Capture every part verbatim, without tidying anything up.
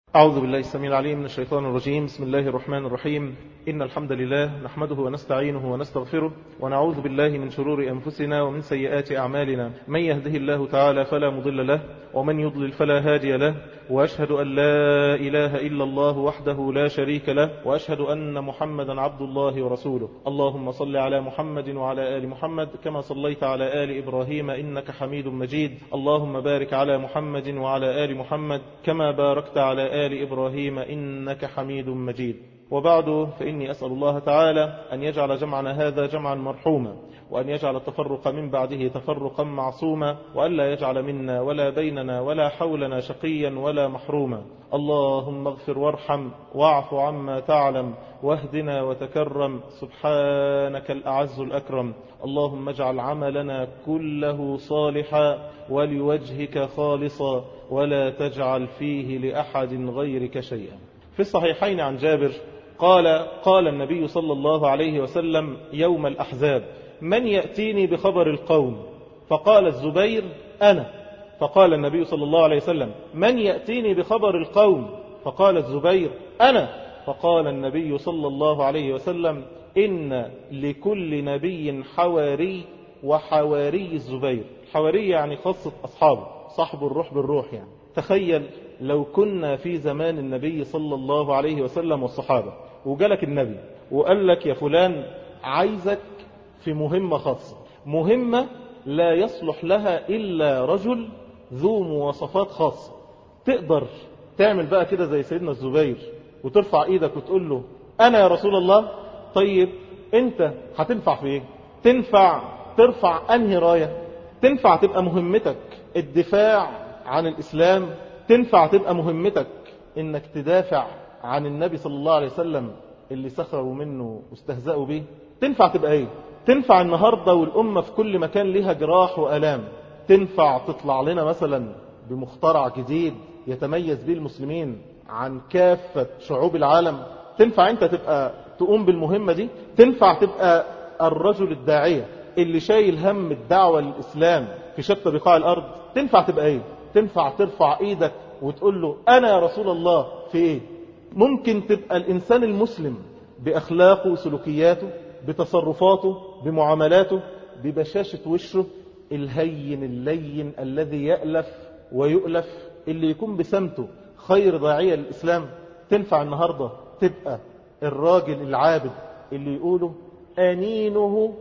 أعوذ بالله السميع العليم من الشيطان الرجيم. بسم الله الرحمن الرحيم. إن الحمد لله نحمده ونستعينه ونستغفره ونعوذ بالله من شرور أنفسنا ومن سيئات أعمالنا. من يهده الله تعالى فلا مضل له ومن يضلل فلا هادي له، وأشهد أن لا إله إلا الله وحده لا شريك له، وأشهد أن محمدا عبد الله ورسوله. اللهم صل على محمد وعلى آل محمد كما صليت على آل إبراهيم إنك حميد مجيد. اللهم بارك على محمد وعلى آل محمد كما باركت على آل إبراهيم إنك حميد مجيد. وبعد، فإني أسأل الله تعالى أن يجعل جمعنا هذا جمعا مرحوما، وأن يجعل التفرق من بعده تفرقا معصوما، وأن لا يجعل منا ولا بيننا ولا حولنا شقيا ولا محروما. اللهم اغفر وارحم واعف عما تعلم واهدنا وتكرم، سبحانك الأعز الأكرم. اللهم اجعل عملنا كله صالحا ولوجهك خالصا، ولا تجعل فيه لأحد غيرك شيئا. في الصحيحين عن جابر قال قال النبي صلى الله عليه وسلم يوم الأحزاب: من يأتيني بخبر القوم؟ فقال الزبير: أنا. فقال النبي صلى الله عليه وسلم: من يأتيني بخبر القوم؟ فقال الزبير: أنا. فقال النبي صلى الله عليه وسلم: إن لكل نبي حواري، وحواري الزبير. حواري يعني خاصة أصحابه، صاحب الروح بالروح. يعني تخيل لو كنا في زمان النبي صلى الله عليه وسلم والصحابة، وجالك النبي وقال لك: يا فلان عايزك في مهمة خاصة، مهمة لا يصلح لها إلا رجل ذو مواصفات خاصة. تقدر تعمل بقى كده زي سيدنا الزبير وترفع ايدك وتقول له: أنا يا رسول الله؟ طيب انت هتنفع في ايه؟ تنفع ترفع انهي راية؟ تنفع تبقى مهمتك الدفاع عن الإسلام؟ تنفع تبقى مهمتك انك تدافع عن النبي صلى الله عليه وسلم اللي سخروا منه واستهزأوا به؟ تنفع تبقى ايه؟ تنفع النهاردة والأمة في كل مكان لها جراح وآلام، تنفع تطلع لنا مثلا بمخترع جديد يتميز به المسلمين عن كافة شعوب العالم؟ تنفع انت تبقى تقوم بالمهمة دي؟ تنفع تبقى الرجل الداعية اللي شايل هم الدعوة للإسلام في شتى بقاع الأرض؟ تنفع تبقى ايه؟ تنفع ترفع ايدك وتقول له: أنا يا رسول الله في ايه؟ ممكن تبقى الإنسان المسلم بأخلاقه وسلوكياته، بتصرفاته، بمعاملاته، ببشاشة وشه الهين اللين الذي يألف ويؤلف، اللي يكون بسمته خير داعية للإسلام. تنفع النهاردة تبقى الراجل العابد اللي يقوله: أنينه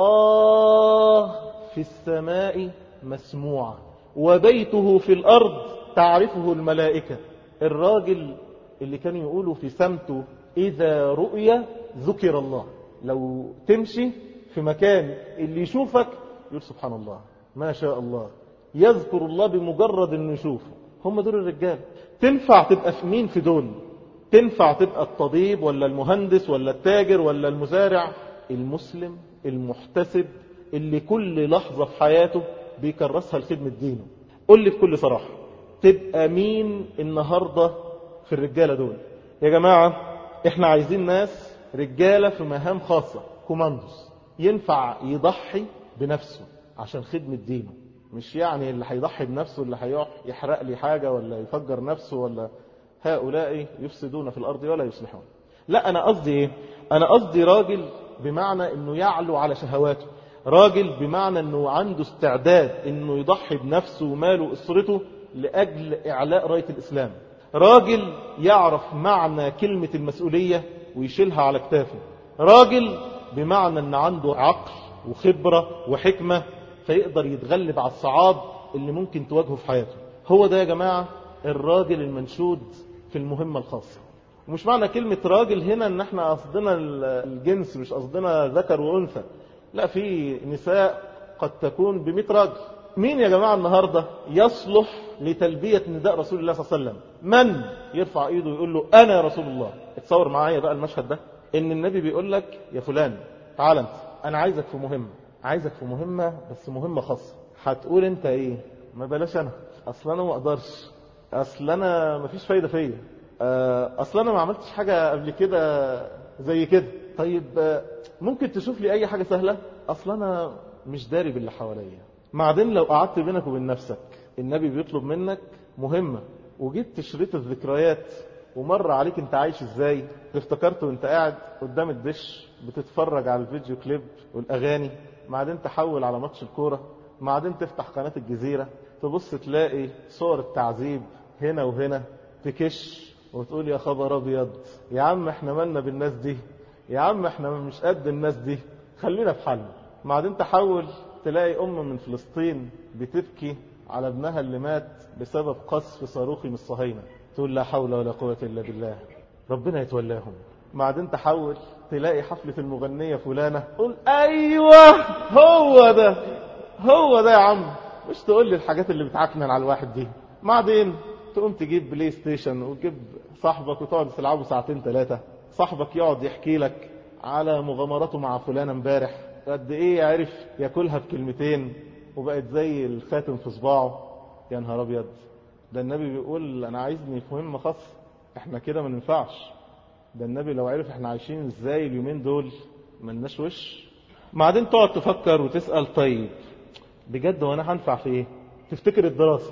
آه في السماء مسموعة وبيته في الأرض تعرفه الملائكة. الراجل اللي كانوا يقولوا في سمته: إذا رؤيا ذكر الله. لو تمشي في مكان اللي يشوفك يقول: سبحان الله، ما شاء الله، يذكر الله بمجرد انه يشوفه. هم دول الرجال. تنفع تبقى في مين في دول؟ تنفع تبقى الطبيب ولا المهندس ولا التاجر ولا المزارع؟ المسلم المحتسب اللي كل لحظة في حياته بيكرسها لخدمة دينه. قل لي بكل صراحة، تبقى مين النهاردة في الرجالة دول؟ يا جماعة احنا عايزين ناس رجالة في مهام خاصة، كوماندوس، ينفع يضحي بنفسه عشان خدمة دينه. مش يعني اللي هيضحي بنفسه اللي هيروح يحرق لي حاجة ولا يفجر نفسه، ولا هؤلاء يفسدون في الأرض ولا يصلحون. لا، أنا قصدي إيه؟ أنا قصدي راجل بمعنى أنه يعلو على شهواته، راجل بمعنى أنه عنده استعداد أنه يضحي بنفسه وماله وأسرته لأجل إعلاء راية الإسلام، راجل يعرف معنى كلمة المسؤولية ويشيلها على كتافه، راجل بمعنى أن عنده عقل وخبرة وحكمة فيقدر يتغلب على الصعاب اللي ممكن تواجهه في حياته. هو ده يا جماعة الراجل المنشود في المهمة الخاصة. ومش معنى كلمة راجل هنا ان احنا قصدنا الجنس، مش قصدنا ذكر وانثى، لا، في نساء قد تكون بمئة راجل. مين يا جماعة النهاردة يصلح لتلبية نداء رسول الله صلى الله عليه وسلم؟ من يرفع ايده ويقول له: أنا يا رسول الله؟ اتصور معايا بقى المشهد ده، ان النبي بيقول لك: يا فلان تعال انت، انا عايزك في مهمة، عايزك في مهمة بس مهمة خاصة. هتقول انت ايه؟ ما بلاش انا، اصل انا ما اقدرش، اصل انا ما فيش فايدة فيا، اصل انا ما عملتش حاجة قبل كده زي كده. طيب ممكن تشوف لي اي حاجة سهلة؟ اصل انا مش داري باللي حواليا. بعدين لو قعدت بينك وبين نفسك، النبي بيطلب منك مهمة وجبت شريط الذكريات ومر عليك انت عايش ازاي، افتكرت وانت قاعد قدام الدش بتتفرج على الفيديو كليب والاغاني، بعدين تحول على ماتش الكورة، بعدين تفتح قناة الجزيرة تبص تلاقي صور التعذيب هنا وهنا، تكش وتقول يا خبر ابيض، يا عم احنا مالنا بالناس دي، يا عم احنا مش قد الناس دي، خلينا في حالنا. بعدين تحول تلاقي ام من فلسطين بتبكي على ابنها اللي مات بسبب قصف صاروخي من الصهاينة، تقول لا حول ولا قوة الا بالله، ربنا يتولاهم. بعدين تحول تلاقي حفلة المغنية فلانة، قول ايوه هو ده هو ده يا عم، مش تقول لي الحاجات اللي بتعكنن على الواحد دي. بعدين تقوم تجيب بلاي ستيشن وتجيب صاحبك وتقعد تلعبوا ساعتين ثلاثة، صاحبك يقعد يحكي لك على مغامراته مع فلانة امبارح، قد ايه عرف ياكلها بكلمتين وبقت زي الخاتم في صباعه. يا نهار ابيض، ده النبي بيقول انا عايزني في مهمة خاصة، احنا كده ما ننفعش. ده النبي لو عرف احنا عايشين ازاي اليومين دول ملناش وش. بعدين تقعد تفكر وتسأل طيب بجد وانا هنفع في ايه؟ تفتكر الدراسة،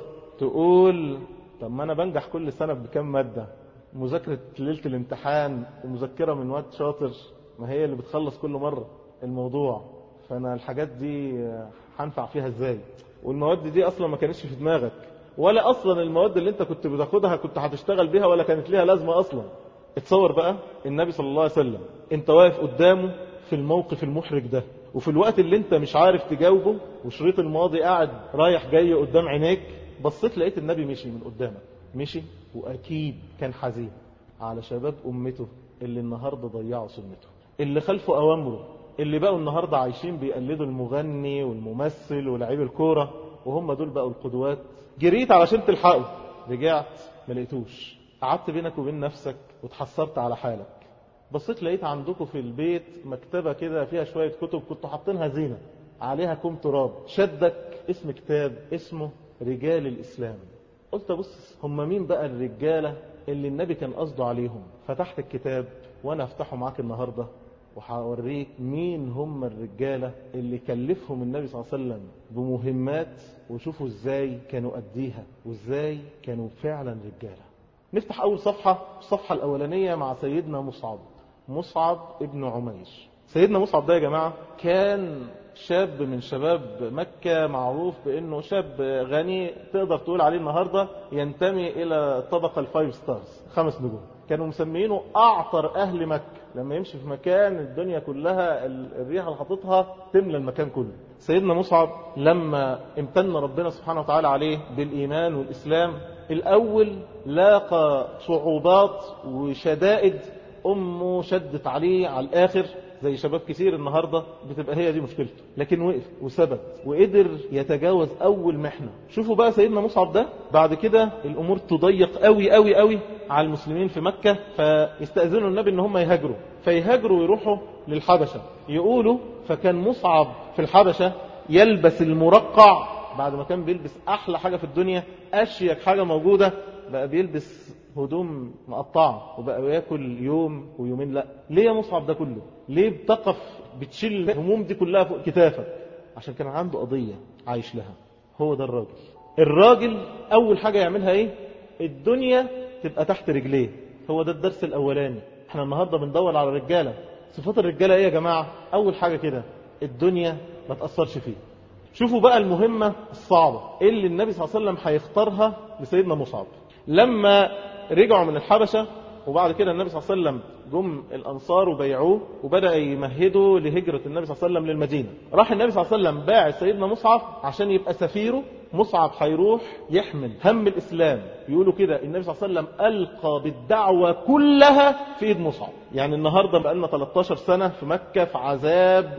تقول طب ما انا بنجح كل سنة بكام مادة، مذاكرة ليلة الامتحان ومذكرة من وقت شاطر، ما هي اللي بتخلص كل مرة الموضوع، فانا الحاجات دي هنفع فيها ازاي؟ والمواد دي اصلا ما كانتش في دماغك، ولا اصلا المواد اللي انت كنت بتاخدها كنت هتشتغل بيها ولا كانت ليها لازمة اصلا. اتصور بقى النبي صلى الله عليه وسلم انت واقف قدامه في الموقف المحرج ده، وفي الوقت اللي انت مش عارف تجاوبه وشريط الماضي قاعد رايح جاي قدام عينيك، بصيت لقيت النبي مشي من قدامك، مشي واكيد كان حزين على شباب امته اللي النهاردة ضيعوا سنته، اللي خلفوا اوامره، اللي بقوا النهاردة عايشين بيقلدوا المغني والممثل ولاعيب الكورة، وهم دول بقوا القدوات. جريت علشان تلحقه، رجعت ما لقيتوش، قعدت بينك وبين نفسك وتحسرت على حالك. بصيت لقيت عندكم في البيت مكتبة كده فيها شوية كتب كنتوا حاطينها زينة، عليها كوم تراب، شدك اسم كتاب اسمه رجال الإسلام. قلت بص هم مين بقى الرجالة اللي النبي كان قصده عليهم؟ فتحت الكتاب وانا افتحه معاك النهاردة وحاوريك مين هم الرجالة اللي كلفهم النبي صلى الله عليه وسلم بمهمات، وشوفوا ازاي كانوا قديها وازاي كانوا فعلا رجالة. نفتح اول صفحة، الصفحة الاولانية مع سيدنا مصعب، مصعب ابن عمير. سيدنا مصعب ده يا جماعة كان شاب من شباب مكة، معروف بانه شاب غني، تقدر تقول عليه النهاردة ينتمي الى الطبقة الفايف ستارز، خمس نجوم. كانوا مسمينه اعطر اهل مكة، لما يمشي في مكان الدنيا كلها الريحة اللي حاططها تملى المكان كله. سيدنا مصعب لما امتن ربنا سبحانه وتعالى عليه بالايمان والاسلام، الاول لاقى صعوبات وشدائد، امه شدت عليه على الاخر زي شباب كتير النهاردة بتبقى هي دي مشكلته، لكن وقف وثبت وقدر يتجاوز اول محنة. شوفوا بقى سيدنا مصعب ده بعد كده الامور تضيق قوي قوي قوي على المسلمين في مكة، فيستأذنوا النبي ان هم يهاجروا، فيهاجروا ويروحوا للحبشة. يقولوا فكان مصعب في الحبشة يلبس المرقع، بعد ما كان بيلبس احلى حاجة في الدنيا اشيك حاجة موجودة، بقى بيلبس هدوم مقطعة وبقى ياكل يوم ويومين. لا ليه يا مصعب ده كله؟ ليه بتقف بتشيل الهموم دي كلها فوق كتافك؟ عشان كان عنده قضية عايش لها. هو ده الراجل. الراجل اول حاجة يعملها ايه؟ الدنيا تبقى تحت رجليه. هو ده الدرس الاولاني. احنا النهاردة بندور على رجالة. صفات الرجالة ايه يا جماعة؟ اول حاجة كده الدنيا ما تأثرش فيه. شوفوا بقى المهمة الصعبة اللي النبي صلى الله عليه وسلم هيختارها لسيدنا مصعب. لما رجعوا من الحبشة وبعد كده النبي صلى الله عليه وسلم جم الأنصار وبيعوه وبدأ يمهدوا لهجرة النبي صلى الله عليه وسلم للمدينة، راح النبي صلى الله عليه وسلم باع سيدنا مصعب عشان يبقى سفيره. مصعب هيروح يحمل هم الإسلام. يقولوا كده النبي صلى الله عليه وسلم ألقى بالدعوة كلها في إيد مصعب. يعني النهاردة بقالنا ثلاثة عشر سنة في مكة في عذاب،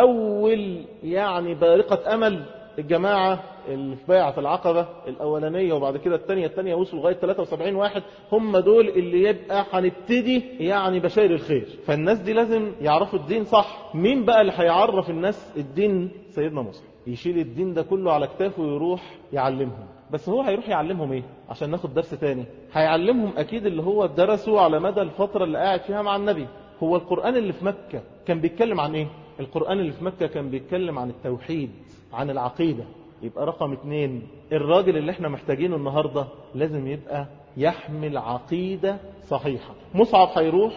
وأول يعني بارقة أمل الجماعة اللي في بيعة العقبة الأولانية وبعد كده الثانية الثانية وصلوا لغاية ثلاثة وسبعين واحد، هم دول اللي يبقى هنبتدي يعني بشاير الخير. فالناس دي لازم يعرفوا الدين صح. مين بقى اللي هيعرف الناس الدين؟ سيدنا مصعب. يشيل الدين ده كله على كتافه ويروح يعلمهم. بس هو هيروح يعلمهم ايه؟ عشان ناخد درس تاني. هيعلمهم اكيد اللي هو درسوا على مدى الفترة اللي قاعد فيها مع النبي. هو القرآن اللي في مكة كان بيتكلم عن ايه؟ القرآن اللي في مكة كان بيتكلم عن التوحيد، عن العقيدة، يبقى رقم اتنين، الراجل اللي احنا محتاجينه النهاردة لازم يبقى يحمل عقيدة صحيحة. مصعب هيروح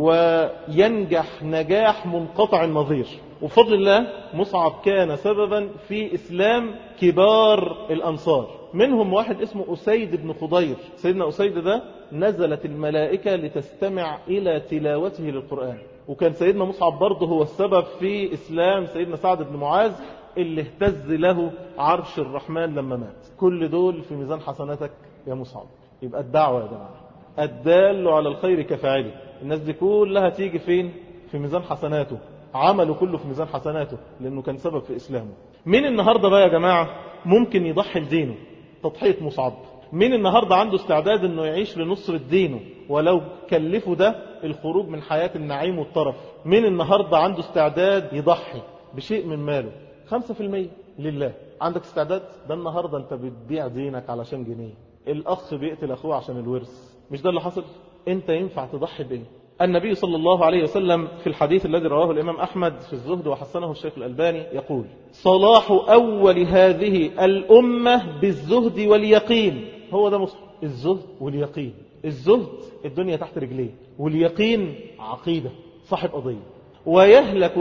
وينجح نجاح منقطع النظير، وفضل الله مصعب كان سببا في إسلام كبار الأنصار، منهم واحد اسمه أسيد بن خضير. سيدنا أسيد ده نزلت الملائكة لتستمع إلى تلاوته للقرآن، وكان سيدنا مصعب برضه هو السبب في إسلام سيدنا سعد بن معاذ اللي اهتز له عرش الرحمن لما مات. كل دول في ميزان حسناتك يا مصعب. يبقى الدعوة يا جماعة، الدال على الخير كفاعله. الناس دي كلها تيجي فين؟ في ميزان حسناته، عمله كله في ميزان حسناته، لأنه كان سبب في إسلامه. مين النهاردة بقى يا جماعة ممكن يضحي لدينه تضحية مصعب؟ مين النهاردة عنده استعداد أنه يعيش لنصرة دينه ولو كلفه ده الخروج من حياة النعيم والطرف؟ مين النهاردة عنده استعداد يضحي بشيء من ماله؟ خمسة في المية لله. عندك استعداد؟ ده النهاردة انت بتبيع دينك علشان جنيه، الأخ بيقتل أخوه عشان الورث، مش ده اللي حصل؟ انت ينفع تضحي بإيه؟ النبي صلى الله عليه وسلم في الحديث الذي رواه الإمام أحمد في الزهد وحسنه الشيخ الألباني يقول: صلاح أول هذه الأمة بالزهد واليقين. هو ده مصحف الزهد واليقين. الزهد الدنيا تحت رجليه، واليقين عقيدة صاحب قضية. ويهلك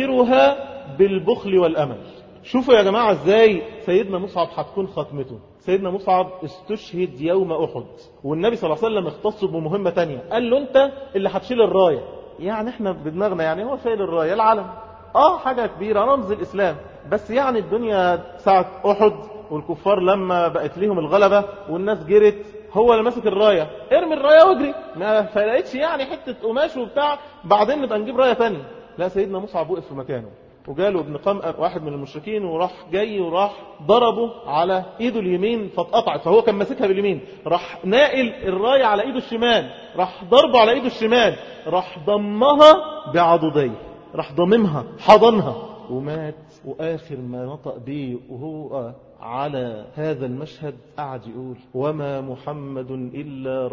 آخرها بالبخل والأمل. شوفوا يا جماعة ازاي سيدنا مصعب هتكون خاتمته. سيدنا مصعب استشهد يوم أحد، والنبي صلى الله عليه وسلم اختصه بمهمة تانية، قال له انت اللي هتشيل الراية. يعني احنا بدماغنا يعني هو شايل الراية العلم، اه حاجة كبيرة رمز الإسلام، بس يعني الدنيا ساعة أحد والكفار لما بقت ليهم الغلبة والناس جرت، هو اللي ماسك الراية، ارمي الراية واجري، ما فلقيتش يعني حتة قماش وبتاع بعدين نبقى نجيب راية تانية. لا، سيدنا مصعب وقف في مكانه، وجاله ابن قمأر واحد من المشركين وراح جاي وراح ضربه على ايده اليمين فاتقطعت، فهو كان ماسكها باليمين، راح ناقل الراية على ايده الشمال، راح ضربه على ايده الشمال، راح ضمها بعضديه، راح ضممها حضنها ومات. واخر ما نطق به وهو على هذا المشهد قعد يقول: وما محمد إلا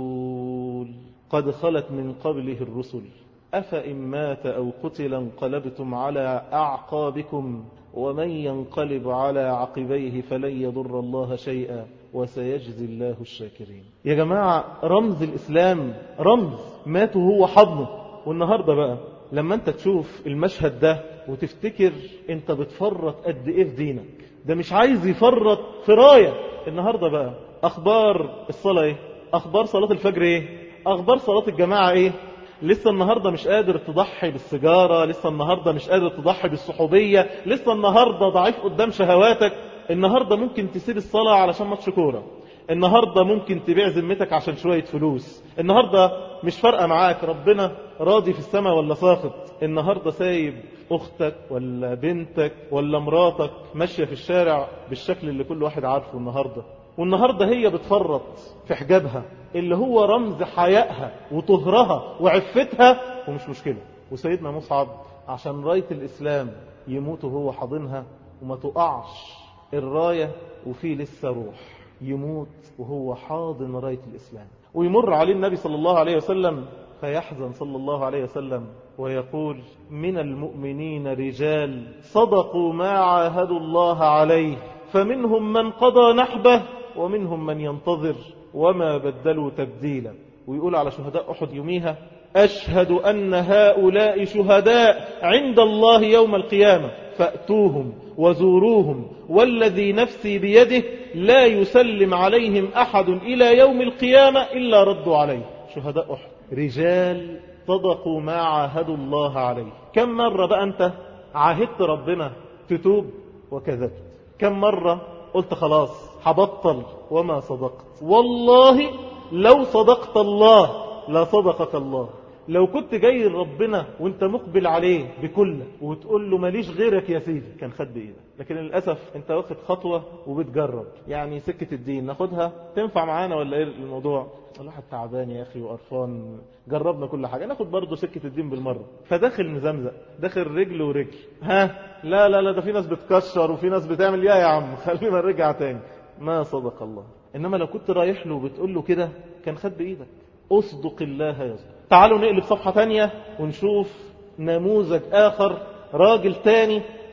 رسول قد خلت من قبله الرسل أفإن مات أو قتل انقلبتم على أعقابكم ومن ينقلب على عقبيه فلن يضر الله شيئا وسيجزي الله الشاكرين. يا جماعة رمز الإسلام، رمز ماته هو حضنه. والنهاردة بقى لما انت تشوف المشهد ده وتفتكر انت بتفرط قد ايه في دينك، ده مش عايز يفرط في راية. النهاردة بقى اخبار الصلاة ايه؟ اخبار صلاة الفجر ايه؟ اخبار صلاة الجماعة ايه؟ لسه النهاردة مش قادر تضحي بالسجارة، لسه النهاردة مش قادر تضحي بالصحوبية، لسه النهاردة ضعيف قدام شهواتك. النهاردة ممكن تسيب الصلاة علشان ماتش كورة، النهاردة ممكن تبيع ذمتك عشان شوية فلوس، النهاردة مش فارقة معاك ربنا راضي في السماء ولا ساخط. النهاردة سايب أختك ولا بنتك ولا مراتك ماشية في الشارع بالشكل اللي كل واحد عارفه النهاردة، والنهاردة هي بتفرط في حجابها اللي هو رمز حيائها وطهرها وعفتها، ومش مشكلة. وسيدنا مصعب عشان راية الإسلام يموت وهو حاضنها وما تقعش الراية وفيه لسه روح، يموت وهو حاضن راية الإسلام. ويمر عليه النبي صلى الله عليه وسلم فيحزن صلى الله عليه وسلم ويقول: من المؤمنين رجال صدقوا ما عاهدوا الله عليه فمنهم من قضى نحبه ومنهم من ينتظر وما بدلوا تبديلا. ويقول على شهداء أحد يوميها: أشهد أن هؤلاء شهداء عند الله يوم القيامة فأتوهم وزوروهم والذي نفسي بيده لا يسلم عليهم أحد إلى يوم القيامة إلا ردوا عليه. شهداء أحد رجال صدقوا ما عاهدوا الله عليه. كم مرة بقى أنت عاهدت ربنا تتوب وكذبت؟ كم مرة قلت خلاص هبطل وما صدقت؟ والله لو صدقت الله لا صدقك الله. لو كنت جاي لربنا وانت مقبل عليه بكله وتقول له ماليش غيرك يا سيدي كان خد بايدك، لكن للأسف انت واخد خطوة وبتجرب. يعني سكة الدين ناخدها تنفع معانا ولا ايه الموضوع؟ الواحد تعبان يا اخي وقرفان، جربنا كل حاجة، ناخد برضو سكة الدين بالمرة. فداخل مزمزق، داخل رجل ورجل، ها لا لا لا ده في ناس بتكشر وفي ناس بتعمل يا يا عم خلينا نرجع تاني. ما صدق الله. انما لو كنت رايح له وبتقول له كده كان خد بايدك. اصدق الله يصدق. تعالوا نقلب صفحة تانية ونشوف نموذج آخر، راجل تاني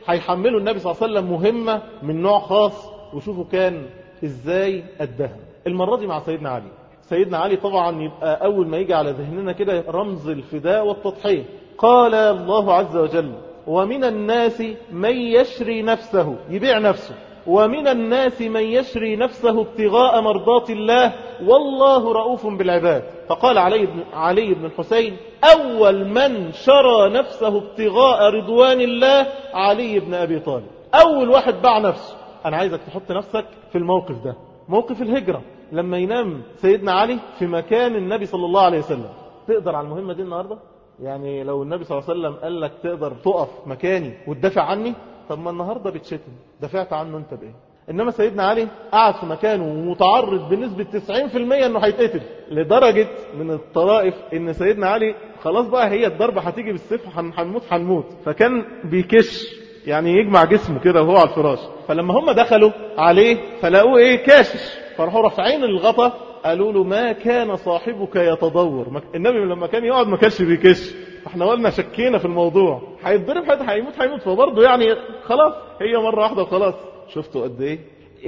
هيحملوا النبي صلى الله عليه وسلم مهمة من نوع خاص، وشوفوا كان ازاي أداها. المرة دي مع سيدنا علي. سيدنا علي طبعا يبقى أول ما يجي على ذهننا كده رمز الفداء والتضحية. قال الله عز وجل: ومن الناس من يشري نفسه، يبيع نفسه، ومن الناس من يشري نفسه ابتغاء مرضات الله والله رؤوف بالعباد. فقال علي بن, علي بن الحسين: أول من شرى نفسه ابتغاء رضوان الله علي بن أبي طالب. أول واحد باع نفسه. أنا عايزك تحط نفسك في الموقف ده، موقف الهجرة، لما ينام سيدنا علي في مكان النبي صلى الله عليه وسلم. تقدر على المهمة دي النهاردة؟ يعني لو النبي صلى الله عليه وسلم قال لك تقدر تقف مكاني وتدافع عني؟ طب ما النهاردة بتشتم، دافعت عنه انت بايه؟ انما سيدنا علي قاعد في مكانه ومتعرض بنسبة تسعين في المية انه هيتقتل، لدرجة من الطرائف ان سيدنا علي خلاص بقى هي الضربة هتيجي بالسيف، هنموت هنموت، فكان بيكش يعني يجمع جسمه كده وهو على الفراش. فلما هم دخلوا عليه فلاقوه ايه؟ كاشش. فراحوا رافعين الغطا، قالوا له: ما كان صاحبك يتضور. النبي لما كان يقعد ما كانش بيكش. احنا قلنا شكينا في الموضوع، هيتضرب حد هيموت هيموت فبرضه يعني خلاص هي مرة واحدة وخلاص. شفتوا قد ايه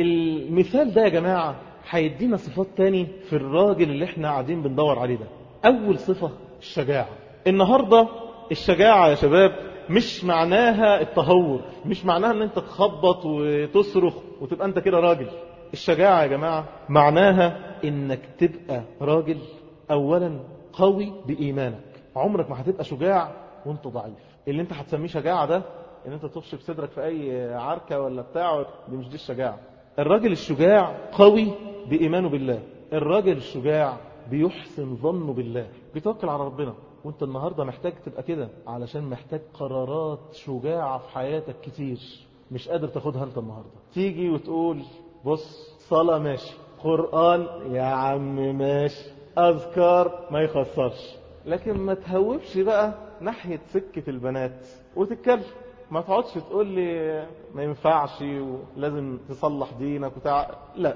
المثال ده يا جماعة هيدينا صفات تاني في الراجل اللي احنا قاعدين بندور عليه ده. اول صفة الشجاعة. النهاردة الشجاعة يا شباب مش معناها التهور، مش معناها ان انت تخبط وتصرخ وتبقى انت كده راجل. الشجاعة يا جماعة معناها انك تبقى راجل اولا قوي بإيمانك. عمرك ما هتبقى شجاع وانت ضعيف. اللي انت هتسميه شجاعة ده ان انت تخش بصدرك في اي عركة ولا بتاع، دي مش دي الشجاعة. الراجل الشجاع قوي بإيمانه بالله. الراجل الشجاع بيحسن ظنه بالله، بيتوكل على ربنا. وانت النهاردة محتاج تبقى كده، علشان محتاج قرارات شجاعة في حياتك كتير مش قادر تاخدها انت النهاردة. تيجي وتقول: بص، صلاة ماشي، قرآن يا عم ماشي، أذكار ما يخسرش، لكن ما تهوبش بقى ناحية سكة البنات وتتكلم. ما تقعدش تقول لي ما ينفعش ولازم تصلح دينك وتع... لا،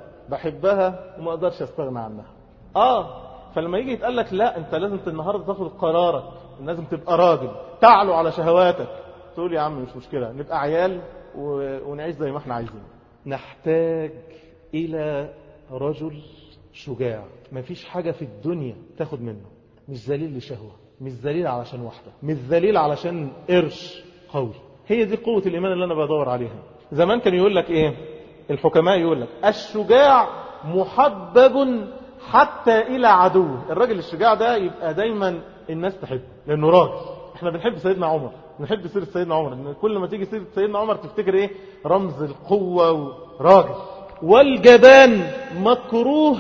بحبها وما اقدرش استغنى عنها. اه فلما يجي يتقال لك لا انت لازم النهارده تاخد قرارك، لازم تبقى راجل تعلو على شهواتك، تقول يا عم مش مشكلة، نبقى عيال و... ونعيش زي ما احنا عايزين. نحتاج الى رجل شجاع، مفيش حاجة في الدنيا تاخد منه، مش ذليل لشهوة، مش ذليل علشان واحدة، مش ذليل علشان قرش قوي. هي دي قوة الإيمان اللي أنا بدور عليها. زمان كان يقول لك إيه الحكماء؟ يقول لك: الشجاع محبب حتى إلى عدوه. الراجل الشجاع ده يبقى دايما الناس تحبه لأنه راجل. احنا بنحب سيدنا عمر، بنحب سيرة سيدنا عمر، إن كل ما تيجي سيرة سيدنا عمر تفتكر إيه؟ رمز القوة وراجل. والجبان مكروه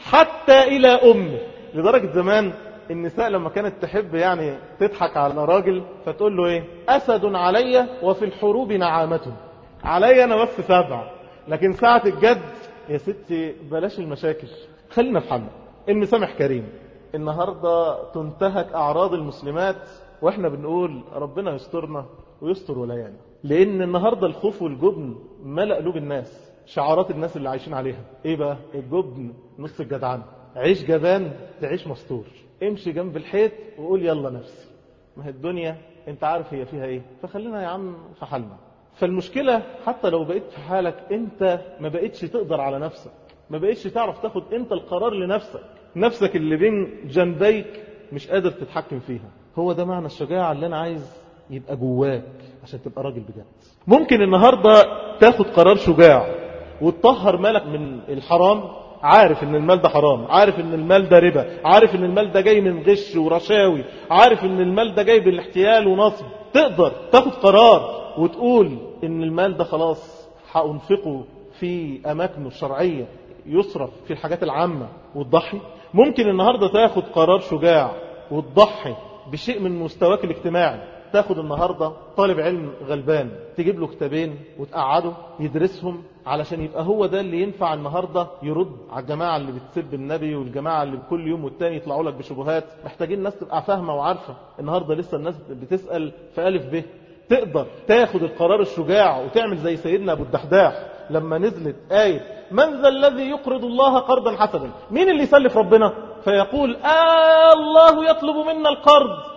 حتى إلى أمه. لدرجة زمان النساء لما كانت تحب يعني تضحك على راجل فتقول له ايه؟ أسد علي وفي الحروب نعامة. علي أنا بس سبع، لكن ساعة الجد يا ستي بلاش المشاكل، خلينا في حالنا. المسامح كريم. النهاردة تنتهك أعراض المسلمات وإحنا بنقول ربنا يسترنا ويستر ولايانا، لأن النهاردة الخوف والجبن ملأ قلوب الناس. شعارات الناس اللي عايشين عليها ايه بقى؟ الجبن نص الجدعان. عيش جبان تعيش مستور، امشي جنب الحيط وقول يلا نفسي. ما هي الدنيا انت عارف هي فيها ايه، فخلينا يا عم في حالنا. فالمشكلة حتى لو بقيت في حالك انت ما بقيتش تقدر على نفسك، ما بقيتش تعرف تاخد انت القرار لنفسك، نفسك اللي بين جنبيك مش قادر تتحكم فيها. هو ده معنى الشجاعة اللي انا عايز يبقى جواك عشان تبقى راجل بجد. ممكن النهاردة تاخد قرار شجاع وتطهر مالك من الحرام، عارف ان المال ده حرام، عارف ان المال ده ربا، عارف ان المال ده جاي من غش ورشاوي، عارف ان المال ده جاي بالاحتيال ونصب. تقدر تاخد قرار وتقول ان المال ده خلاص هأنفقه في اماكنه الشرعية، يصرف في الحاجات العامة وتضحي. ممكن النهاردة تاخد قرار شجاع وتضحي بشيء من مستواك الاجتماعي. تاخد النهاردة طالب علم غلبان تجيب له كتابين وتقعده يدرسهم علشان يبقى هو ده اللي ينفع النهاردة يرد على الجماعة اللي بتسب النبي والجماعة اللي كل يوم والتاني يطلعوا لك بشبهات. محتاجين الناس تبقى فاهمة وعارفة. النهاردة لسه الناس بتسأل في ألف به. تقدر تاخد القرار الشجاع وتعمل زي سيدنا أبو الدحداح لما نزلت آية من ذا الذي يقرض الله قرضا حسنا. مين اللي يسلف ربنا؟ فيقول آه الله يطلب منا القرض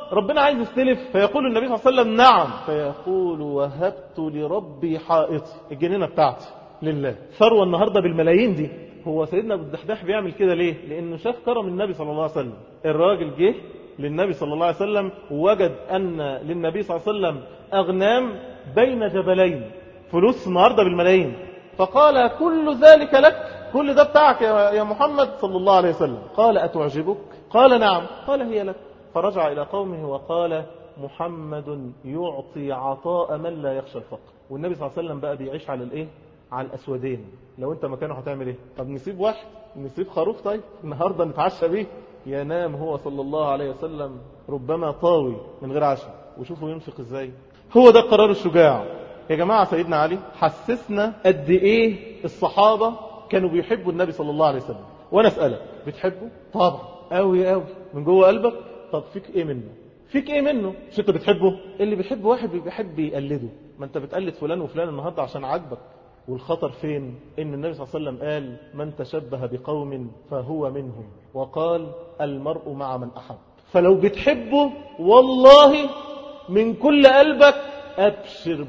ربنا عايز يستلف، فيقول النبي صلى الله عليه وسلم نعم، فيقول وهبت لربي حائطي، الجنينة بتاعتي لله. ثروة النهاردة بالملايين دي. هو سيدنا ابو الدحداح بيعمل كده ليه؟ لأنه شاف كرم النبي صلى الله عليه وسلم. الراجل جه للنبي صلى الله عليه وسلم ووجد أن للنبي صلى الله عليه وسلم أغنام بين جبلين، فلوس النهاردة بالملايين، فقال كل ذلك لك، كل ده بتاعك يا محمد صلى الله عليه وسلم. قال أتعجبك؟ قال نعم. قال هي لك. فرجع إلى قومه وقال محمد يعطي عطاء من لا يخشى الفقر. والنبي صلى الله عليه وسلم بقى بيعيش على الايه؟ على الأسودين. لو انت مكانه هتعمل ايه؟ طب نسيب واحد، نسيب خروف، طيب النهاردة نتعشى بيه. ينام هو صلى الله عليه وسلم ربما طاوي من غير عشاء، وشوفوا ينفق ازاي. هو ده القرار الشجاع يا جماعة. سيدنا علي حسسنا قد ايه الصحابة كانوا بيحبوا النبي صلى الله عليه وسلم. وانا اسألك، بتحبه؟ طبعا قوي قوي من جوه قلبك. طب فيك ايه منه؟ فيك ايه منه؟ مش انت بتحبه؟ اللي بيحب واحد بيحب يقلده. ما انت بتقلد فلان وفلان النهاردة عشان عاجبك. والخطر فين؟ ان النبي صلى الله عليه وسلم قال من تشبه بقوم فهو منهم، وقال المرء مع من احب. فلو بتحبه والله من كل قلبك ابشر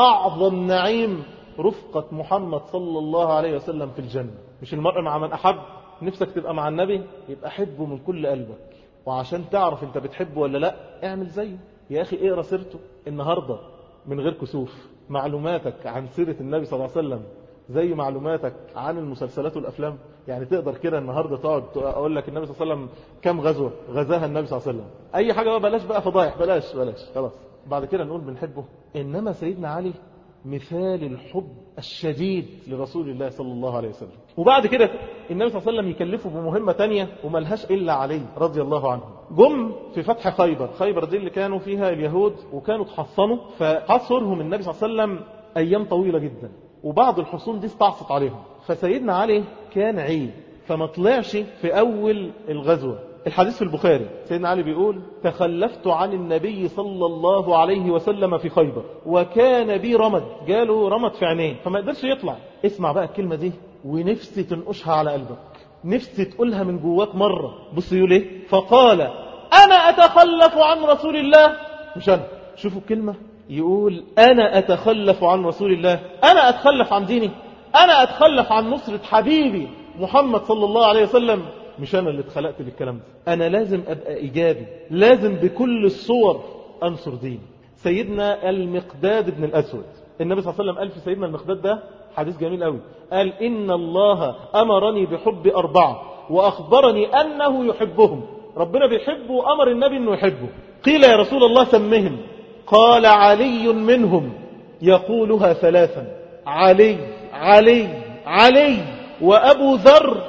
باعظم نعيم رفقة محمد صلى الله عليه وسلم في الجنة. مش المرء مع من احب؟ نفسك تبقى مع النبي؟ يبقى حبه من كل قلبك. وعشان تعرف انت بتحبه ولا لا، اعمل زيه يا اخي. اقرا سيرته النهارده من غير كسوف. معلوماتك عن سيرة النبي صلى الله عليه وسلم زي معلوماتك عن المسلسلات والافلام. يعني تقدر كده النهارده تقعد اقول لك النبي صلى الله عليه وسلم كم غزوه غزاها النبي صلى الله عليه وسلم، اي حاجه بقى بلاش بقى فضايح، بلاش بلاش خلاص. بعد كده نقول بنحبه. انما سيدنا علي مثال الحب الشديد لرسول الله صلى الله عليه وسلم. وبعد كده النبي صلى الله عليه وسلم يكلفه بمهمة تانية وملهاش إلا علي رضي الله عنه. جم في فتح خيبر. خيبر دي اللي كانوا فيها اليهود وكانوا تحصنوا، فحصرهم النبي صلى الله عليه وسلم أيام طويلة جدا، وبعض الحصون دي استعصت عليهم. فسيدنا علي كان عيب فما طلعش في أول الغزوة. الحديث في البخاري سيدنا علي بيقول تخلفت عن النبي صلى الله عليه وسلم في خيبر وكان بي رمد، جاله رمد في عينيه فما يقدرش يطلع. اسمع بقى الكلمة دي ونفسي تنقشها على قلبك، نفسي تقولها من جواك مرة. بص يقول ايه؟ فقال انا اتخلف عن رسول الله. مش انا، شوفوا الكلمة، يقول انا اتخلف عن رسول الله. انا اتخلف عن ديني؟ انا اتخلف عن نصرة حبيبي محمد صلى الله عليه وسلم؟ مش أنا اللي اتخلقت للكلام ده. أنا لازم أبقى إيجابي، لازم بكل الصور أنصر دين. سيدنا المقداد بن الأسود، النبي صلى الله عليه وسلم قال في سيدنا المقداد ده حديث جميل قوي، قال إن الله أمرني بحب أربعة وأخبرني أنه يحبهم. ربنا بيحبه وأمر النبي أنه يحبه. قيل يا رسول الله سمهم، قال علي منهم يقولها ثلاثا، علي علي علي وأبو ذر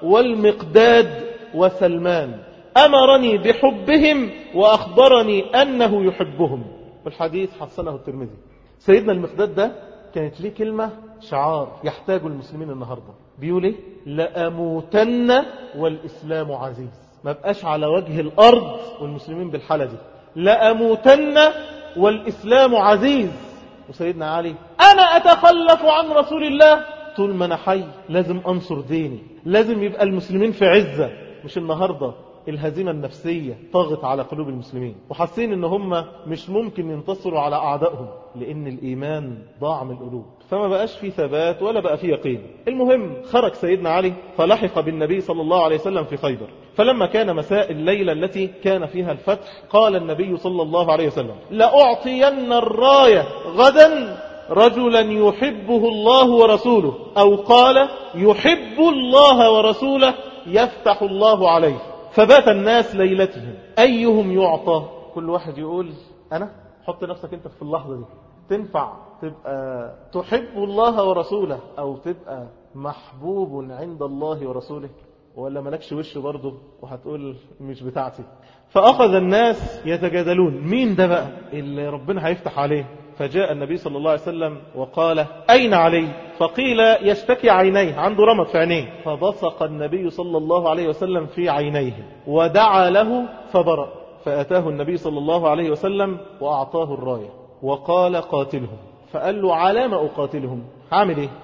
والمقداد وسلمان، أمرني بحبهم وأخبرني أنه يحبهم. والحديث حسنه الترمذي. سيدنا المقداد ده كانت ليه كلمة شعار يحتاج المسلمين النهاردة، بيقول ايه؟ لأموتن والإسلام عزيز. ما بقاش على وجه الأرض والمسلمين بالحالة دي. لأموتن والإسلام عزيز. وسيدنا علي أنا أتخلف عن رسول الله. طول ما أنا حي لازم أنصر ديني، لازم يبقى المسلمين في عزة. مش النهاردة الهزيمة النفسية طاغت على قلوب المسلمين وحاسين ان هم مش ممكن ينتصروا على أعدائهم، لأن الإيمان ضاع من القلوب، فما بقاش في ثبات ولا بقى في يقين. المهم خرج سيدنا علي فلحق بالنبي صلى الله عليه وسلم في خيبر. فلما كان مساء الليلة التي كان فيها الفتح قال النبي صلى الله عليه وسلم لأعطين الراية غدا رجلا يحبه الله ورسوله، أو قال يحب الله ورسوله يفتح الله عليه. فبات الناس ليلتهم أيهم يعطى. كل واحد يقول أنا. حط نفسك أنت في اللحظة دي، تنفع تبقى تحب الله ورسوله أو تبقى محبوب عند الله ورسوله، ولا ملكش وش برضه وهتقول مش بتاعتي؟ فأخذ الناس يتجادلون مين ده بقى اللي ربنا هيفتح عليه. فجاء النبي صلى الله عليه وسلم وقال أين علي؟ فقيل يشتكي عينيه، عنده رمد في عينيه. فبصق النبي صلى الله عليه وسلم في عينيه ودعا له فبرأ. فأتاه النبي صلى الله عليه وسلم وأعطاه الراية وقال قاتلهم. فقال له على ما أقاتلهم؟ هعمل إيه؟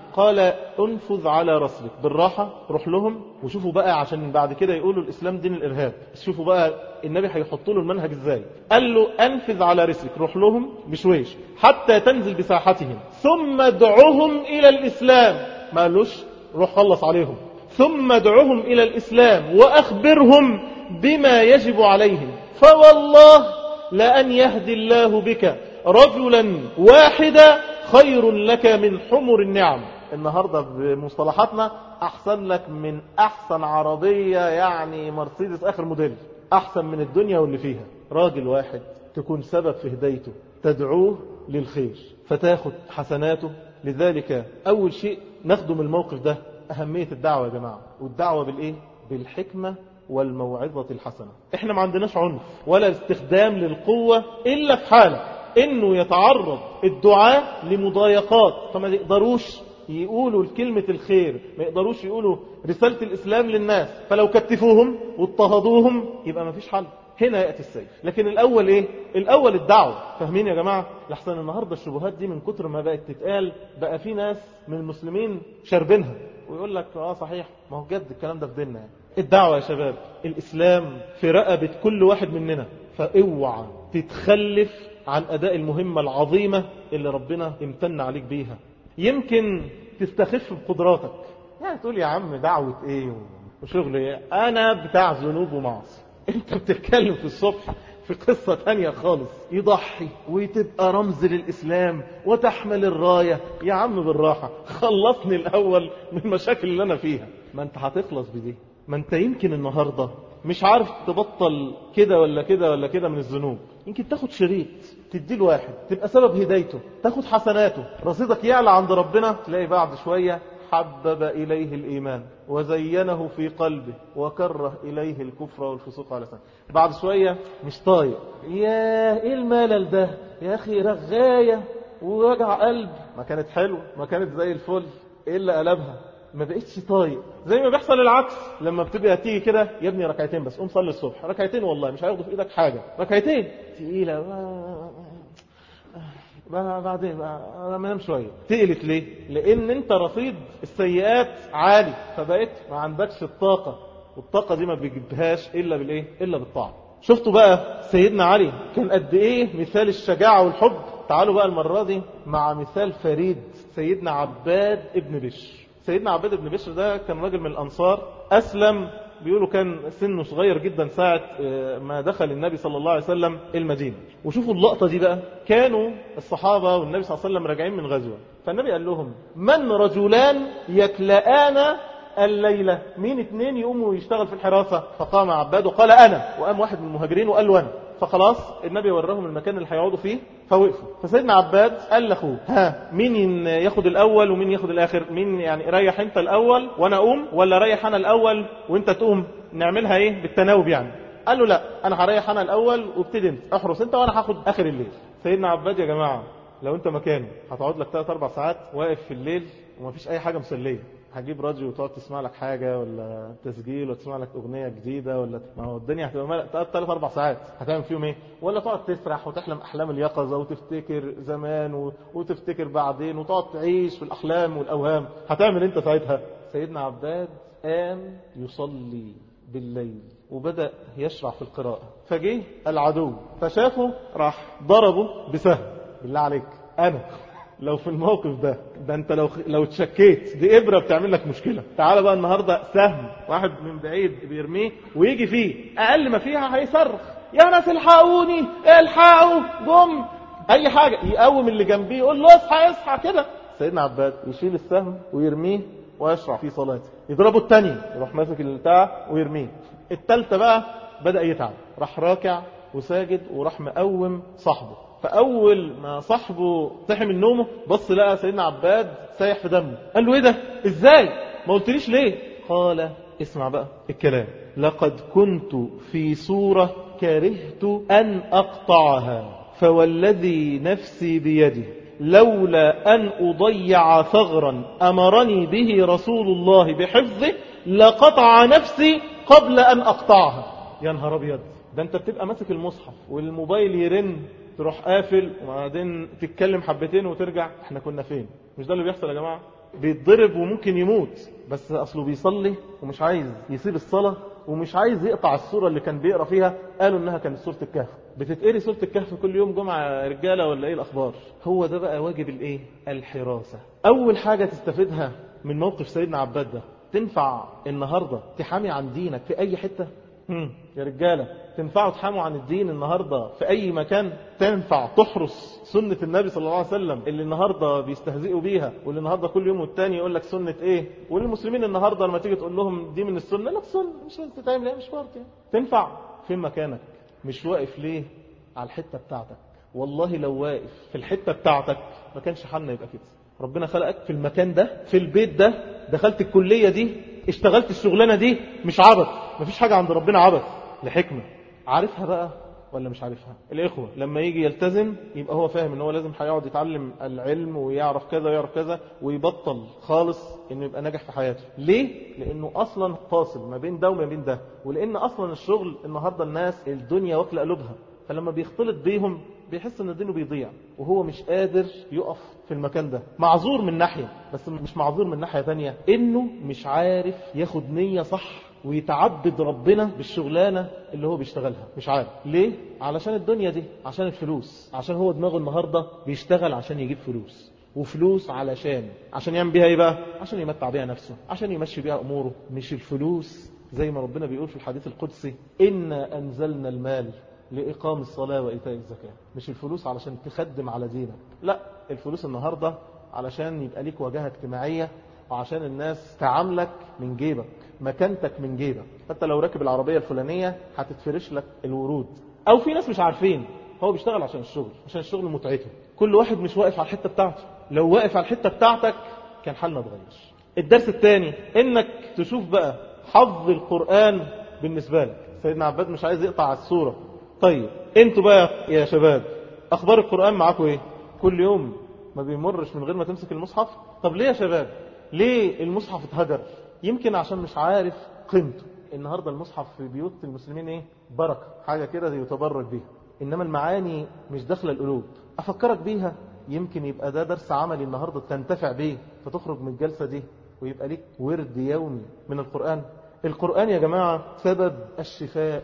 قال انفذ على رسلك، بالراحة روح لهم وشوفوا بقى، عشان بعد كده يقولوا الإسلام دين الإرهاب. شوفوا بقى النبي هيحط له المنهج ازاي. قال له انفذ على رسلك، روح لهم بشويش حتى تنزل بساحتهم، ثم ادعوهم إلى الإسلام. ما قالوش روح خلص عليهم، ثم ادعوهم إلى الإسلام وأخبرهم بما يجب عليهم، فوالله لأن يهدي الله بك رجلا واحدا خير لك من حمر النعم. النهاردة بمصطلحاتنا أحسن لك من أحسن عربية، يعني مرسيدس آخر موديل، أحسن من الدنيا واللي فيها. راجل واحد تكون سبب في هدايته، تدعوه للخير فتاخد حسناته. لذلك أول شيء نخدم الموقف ده أهمية الدعوة يا جماعة. والدعوة بالإيه؟ بالحكمة والموعظة الحسنة. احنا ما عندناش عنف ولا استخدام للقوة إلا في حالة انه يتعرض الدعاء لمضايقات، فما يقدروش يقولوا كلمة الخير، ما يقدروش يقولوا رسالة الإسلام للناس، فلو كتفوهم واضطهدوهم يبقى ما فيش حل. هنا يأتي السيف. لكن الأول إيه؟ الأول الدعوة. فاهمين يا جماعة؟ لحسن النهاردة الشبهات دي من كتر ما بقت تتقال بقى في ناس من المسلمين شاربينها ويقول لك اه صحيح، ما هو جد الكلام ده في ديننا يعني. الدعوة يا شباب، الإسلام في رقبة كل واحد مننا، فاوعى تتخلف عن أداء المهمة العظيمة اللي ربنا امتن عليك بيها. يمكن تستخف بقدراتك، يعني تقول يا عم دعوة ايه وشغل ايه، انا بتاع ذنوب ومعاصي. انت بتتكلم في الصبح في قصة تانية خالص، يضحي وتبقى رمز للإسلام وتحمل الراية. يا عم بالراحة، خلصني الأول من المشاكل اللي أنا فيها. ما انت هتخلص بدي. ما انت يمكن النهاردة مش عارف تبطل كده ولا كده ولا كده من الذنوب، يمكن تاخد شريط تدي له واحد تبقى سبب هدايته، تاخد حسناته، رصيدك يعلى عند ربنا. تلاقي بعد شوية حبب إليه الإيمان وزينه في قلبه وكره إليه الكفر والفسوق على سنة. بعد شوية مش طايق، يا إيه الملل ده يا أخي، رغاية ووجع قلب. ما كانت حلوة، ما كانت زي الفل، إيه اللي قلبها؟ ما بقتش طايق. زي ما بيحصل العكس لما بتبقى تيجي كده، يا ابني ركعتين بس، قوم صلي الصبح ركعتين، والله مش هياخدوا في ايدك حاجة، ركعتين تقيلة ما بعدين ما نام شوية. تقلت ليه؟ لان انت رصيد السيئات عالي، فبقيت ما عندكش الطاقة، والطاقة دي ما بيجيبهاش الا بالايه؟ الا بالطاعة. شفتوا بقى سيدنا علي كان قد ايه مثال الشجاعة والحب؟ تعالوا بقى المرة دي مع مثال فريد، سيدنا عباد ابن بشر. سيدنا عباد بن بشر ده كان راجل من الأنصار، أسلم بيقولوا كان سنه صغير جدا ساعة ما دخل النبي صلى الله عليه وسلم المدينة. وشوفوا اللقطة دي بقى، كانوا الصحابة والنبي صلى الله عليه وسلم راجعين من غزوة، فالنبي قال لهم من رجلان يكلآن الليلة، مين اتنين يقوموا يشتغل في الحراسة؟ فقام عباد وقال أنا، وقام واحد من المهاجرين وقال له أنا. فخلاص النبي وراهم المكان اللي هيقعدوا فيه فوقفوا. فسيدنا عباد قال لاخوه ها مين ياخد الاول ومين ياخد الاخر؟ مين يعني ريح انت الاول وانا اقوم، ولا ريح انا الاول وانت تقوم؟ نعملها ايه بالتناوب يعني. قال له لا، انا هريح انا الاول وابتدي انت، احرس انت وانا هاخد اخر الليل. سيدنا عباد يا جماعه لو انت مكانه هتقعد لك ثلاث اربع ساعات واقف في الليل ومفيش اي حاجه مسليه. هتجيب راديو وتقعد تسمع لك حاجة ولا تسجيل وتسمع لك أغنية جديدة، ولا ما هو الدنيا هتبقى ثلاث أربع ساعات هتعمل فيهم إيه؟ ولا تقعد تسرح وتحلم أحلام اليقظة وتفتكر زمان و... وتفتكر بعدين وتقعد تعيش في الأحلام والأوهام. هتعمل أنت ساعتها؟ سيدنا عباد قام يصلي بالليل وبدأ يشرع في القراءة، فجه العدو فشافه راح ضربه بسهم. بالله عليك أنا لو في الموقف ده، ده انت لو لو اتشكيت دي ابره بتعمل لك مشكله. تعال بقى النهارده سهم واحد من بعيد بيرميه ويجي فيه، اقل ما فيها هيصرخ يا ناس الحقوني الحقوا جم، اي حاجه يقوم اللي جنبيه يقول له اصحى اصحى كده. سيدنا عباد يشيل السهم ويرميه ويشرع في صلاته. يضربه الثاني يروح ماسك البتاع ويرميه. الثالثه بقى بدا يتعب، راح راكع وساجد وراح مقوم صاحبه. فأول ما صاحبه صحي من نومه بص لقى سيدنا عباد سايح في دمه. قال له ايه ده؟ ازاي؟ ما قلتليش ليه؟ قال اسمع بقى الكلام، لقد كنت في صورة كرهت أن أقطعها، فوالذي نفسي بيده لولا أن أضيع ثغرا أمرني به رسول الله بحفظه لقطع نفسي قبل أن أقطعها. يا نهار أبيض، ده انت بتبقى ماسك المصحف والموبايل يرن تروح قافل وبعدين تتكلم حبتين وترجع. احنا كنا فين؟ مش ده اللي بيحصل يا جماعة؟ بيتضرب وممكن يموت، بس أصله بيصلي ومش عايز يسيب الصلاة ومش عايز يقطع السورة اللي كان بيقرأ فيها. قالوا إنها كانت سورة الكهف. بتتقري سورة الكهف كل يوم جمعة رجالة ولا إيه الأخبار؟ هو ده بقى واجب الإيه؟ الحراسة. أول حاجة تستفيدها من موقف سيدنا عباد ده، تنفع النهاردة تحامي عن دينك في أي حتة؟ هم. يا رجالة تنفعوا تحاموا عن الدين النهاردة في أي مكان؟ تنفع تحرس سنة النبي صلى الله عليه وسلم اللي النهاردة بيستهزئوا بيها، واللي النهاردة كل يوم والتاني يقول لك سنة إيه؟ والمسلمين النهاردة لما تيجي تقول لهم دي من السنة، لك سنة مش تتعمل ليه، مش شرط يعني. تنفع في مكانك. مش واقف ليه على الحتة بتاعتك؟ والله لو واقف في الحتة بتاعتك ما كانش حالنا يبقى كده. ربنا خلقك في المكان ده، في البيت ده، دخلت الكلية دي، اشتغلت الشغلانة دي، مش عبث. مفيش حاجة عند ربنا عبث، لحكمة. عارفها بقى ولا مش عارفها؟ الإخوة لما يجي يلتزم يبقى هو فاهم ان هو لازم هيقعد يتعلم العلم ويعرف كذا ويعرف كذا، ويبطل خالص انه يبقى ناجح في حياته. ليه؟ لانه اصلا فاصل ما بين ده وما بين ده، ولان اصلا الشغل النهاردة الناس الدنيا واكله قلوبها، فلما بيختلط بيهم بيحس ان دينه بيضيع، وهو مش قادر يقف في المكان ده. معذور من ناحية، بس مش معذور من ناحية تانية، انه مش عارف ياخد نية صح ويتعبد ربنا بالشغلانة اللي هو بيشتغلها. مش عارف ليه؟ علشان الدنيا دي، عشان الفلوس، عشان هو دماغه النهاردة بيشتغل عشان يجيب فلوس، وفلوس علشان عشان يعمل بيها ايه بقى؟ عشان يمتع بيها نفسه، عشان يمشي بيها اموره. مش الفلوس زي ما ربنا بيقول في الحديث القدسي: إنا أنزلنا المال لإقام الصلاة وإيتاء الزكاة. مش الفلوس علشان تخدم على دينك، لا، الفلوس النهاردة علشان يبقى ليك واجهة اجتماعية، وعشان الناس تعاملك من جيبك، مكانتك من جيبك. حتى لو راكب العربية الفلانية هتتفرش لك الورود. أو في ناس مش عارفين هو بيشتغل عشان الشغل، عشان الشغل متعته. كل واحد مش واقف على الحتة بتاعته. لو واقف على الحتة بتاعتك كان حالنا اتغير. الدرس الثاني انك تشوف بقى حظ القرآن بالنسبة لك. سيدنا عباد مش عايز يقطع الصورة. طيب انتوا بقى يا شباب اخبار القرآن معاكم ايه؟ كل يوم ما بيمرش من غير ما تمسك المصحف؟ طب ليه يا شباب؟ ليه المصحف اتهجر؟ يمكن عشان مش عارف قيمته. النهاردة المصحف في بيوت المسلمين ايه؟ بركة، حاجة كده يتبرك بيها، انما المعاني مش داخله القلوب. افكرك بيها، يمكن يبقى ده درس عملي النهاردة تنتفع بيه، فتخرج من الجلسة دي ويبقى ليك ورد يومي من القرآن. القرآن يا جماعة سبب الشفاء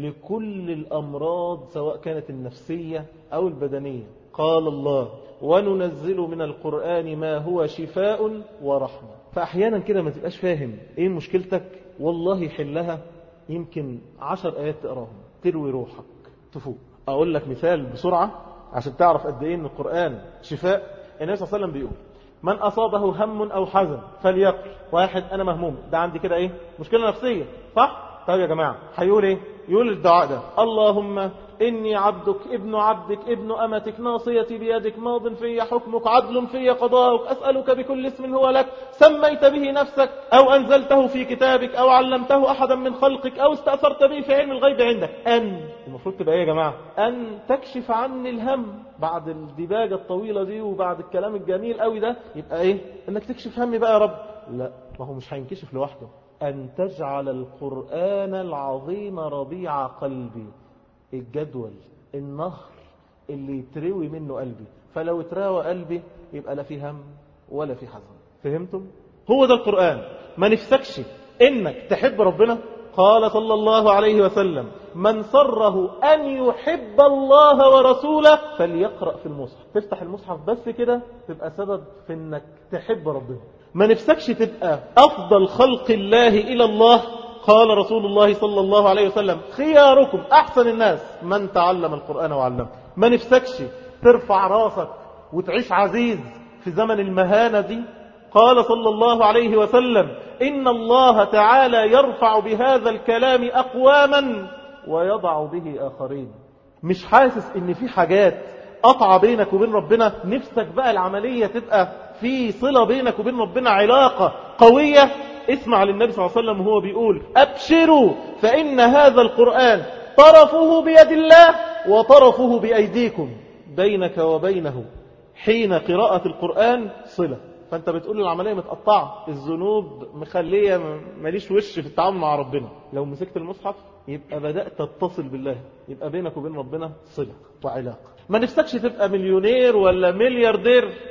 لكل الأمراض، سواء كانت النفسية أو البدنية. قال الله: وننزل من القرآن ما هو شفاء ورحمة. فأحيانا كده ما تبقاش فاهم إيه مشكلتك، والله يحلها يمكن عشر آيات تقراهم تروي روحك تفوق. أقول لك مثال بسرعة عشان تعرف قد إيه إن القرآن شفاء. النبي صلى الله عليه وسلم بيقول: من أصابه هم أو حزن فليقل. واحد أنا مهموم، ده عندي كده إيه؟ مشكلة نفسية، صح؟ طيب يا جماعة هيقول إيه؟ يقول الدعاء ده: اللهم إني عبدك ابن عبدك ابن أمتك ناصيتي بيدك ماض في حكمك عدل في قضاؤك أسألك بكل اسم هو لك سميت به نفسك أو أنزلته في كتابك أو علمته أحدا من خلقك أو استأثرت به في علم الغيب عندك أن. المفروض تبقى إيه يا جماعة؟ أن تكشف عني الهم. بعد الدباجة الطويلة دي وبعد الكلام الجميل قوي ده يبقى إيه؟ أنك تكشف همي بقى يا رب. لا، ما هو مش هينكشف لوحده. أن تجعل القرآن العظيم ربيع قلبي، الجدول، النهر اللي يتروي منه قلبي. فلو اتراوى قلبي يبقى لا في هم ولا في حزن. فهمتم؟ هو ده القرآن. ما نفسكش انك تحب ربنا؟ قال صلى الله عليه وسلم: من سره أن يحب الله ورسوله فليقرأ في المصحف. تفتح المصحف بس كده تبقى سبب في انك تحب ربنا. ما نفسكش تبقى أفضل خلق الله إلى الله؟ قال رسول الله صلى الله عليه وسلم: خياركم أحسن الناس من تعلم القرآن وعلمه. ما نفسكش ترفع راسك وتعيش عزيز في زمن المهانة دي؟ قال صلى الله عليه وسلم: إن الله تعالى يرفع بهذا الكلام أقواما ويضع به آخرين. مش حاسس إن في حاجات قطع بينك وبين ربنا؟ نفسك بقى العملية تبقى في صلة بينك وبين ربنا، علاقة قوية. اسمع للنبي صلى الله عليه وسلم وهو بيقول: أبشروا فإن هذا القرآن طرفه بيد الله وطرفه بأيديكم، بينك وبينه حين قراءة القرآن صلة. فأنت بتقول العملية متقطعة، الذنوب مخلية ماليش وش في التعامل مع ربنا. لو مسكت المصحف يبقى بدأت تتصل بالله، يبقى بينك وبين ربنا صلة وعلاقة. ما نفسكش تبقى مليونير ولا ملياردير؟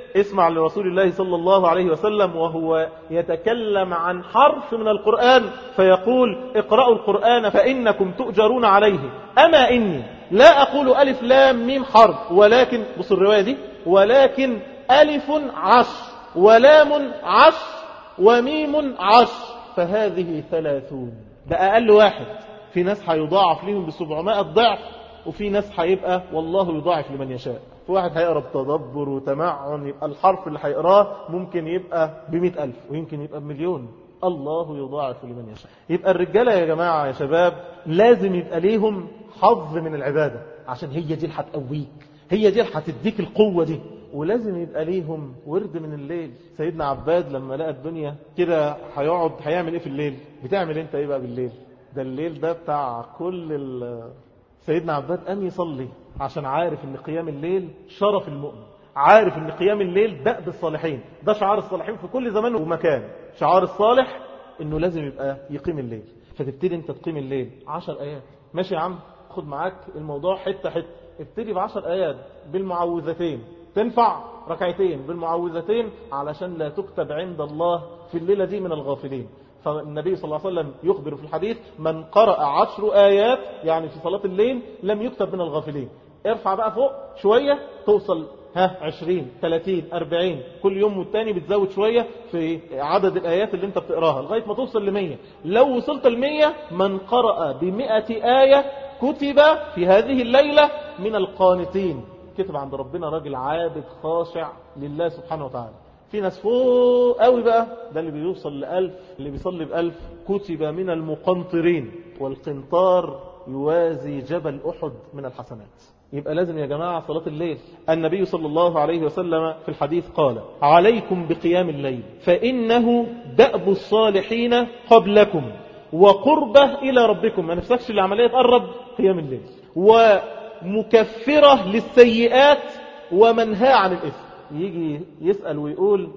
اسمع لرسول الله صلى الله عليه وسلم وهو يتكلم عن حرف من القرآن فيقول اقرأوا القرآن فإنكم تؤجرون عليه. أما إني لا أقول ألف لام ميم حرف، ولكن بص الرواية دي، ولكن ألف عشر ولام عشر وميم عشر فهذه ثلاثون. ده أقل واحد. في ناس هيضاعف لهم بسبعمائة ضعف، وفي ناس هيبقى والله يضاعف لمن يشاء. في واحد هيقرأ بتدبر وتمعن، يبقى الحرف اللي هيقراه ممكن يبقى بمئة ألف ويمكن يبقى بمليون. الله يضاعف لمن يشاء. يبقى الرجالة يا جماعة يا شباب لازم يبقى ليهم حظ من العبادة، عشان هي دي اللي هتقويك، هي دي اللي هتديك القوة دي. ولازم يبقى ليهم ورد من الليل. سيدنا عباد لما لقى الدنيا كده هيقعد هيعمل ايه في الليل؟ بتعمل انت ايه بقى بالليل؟ ده الليل ده بتاع كل ال... سيدنا عباد قام يصلي عشان عارف ان قيام الليل شرف المؤمن، عارف ان قيام الليل دأب الصالحين، ده شعار الصالحين في كل زمان ومكان. شعار الصالح انه لازم يبقى يقيم الليل. فتبتدي انت تقيم الليل عشر ايات. ماشي يا عم، خد معاك الموضوع حتة حتة. ابتدي بعشر ايات بالمعوذتين، تنفع ركعتين بالمعوذتين علشان لا تكتب عند الله في الليلة دي من الغافلين. فالنبي صلى الله عليه وسلم يخبر في الحديث من قرأ عشر آيات يعني في صلاة الليل لم يكتب من الغافلين. ارفع بقى فوق شوية توصل ها عشرين ثلاثين أربعين، كل يوم والتاني بتزود شوية في عدد الآيات اللي انت بتقراها لغاية ما توصل لمية. لو وصلت المية من قرأ بمئة آية كتب في هذه الليلة من القانتين، كتب عند ربنا راجل عابد خاشع لله سبحانه وتعالى. في ناس فوق قوي بقى، ده اللي بيوصل لألف، اللي بيصلي بألف كتب من المقنطرين، والقنطار يوازي جبل أحد من الحسنات. يبقى لازم يا جماعة صلاة الليل. النبي صلى الله عليه وسلم في الحديث قال عليكم بقيام الليل فإنه دأب الصالحين قبلكم وقربة إلى ربكم. ما نفسكش العملية تقرب قيام الليل، ومكفرة للسيئات ومنهى عن الإثم. يجي يسأل ويقول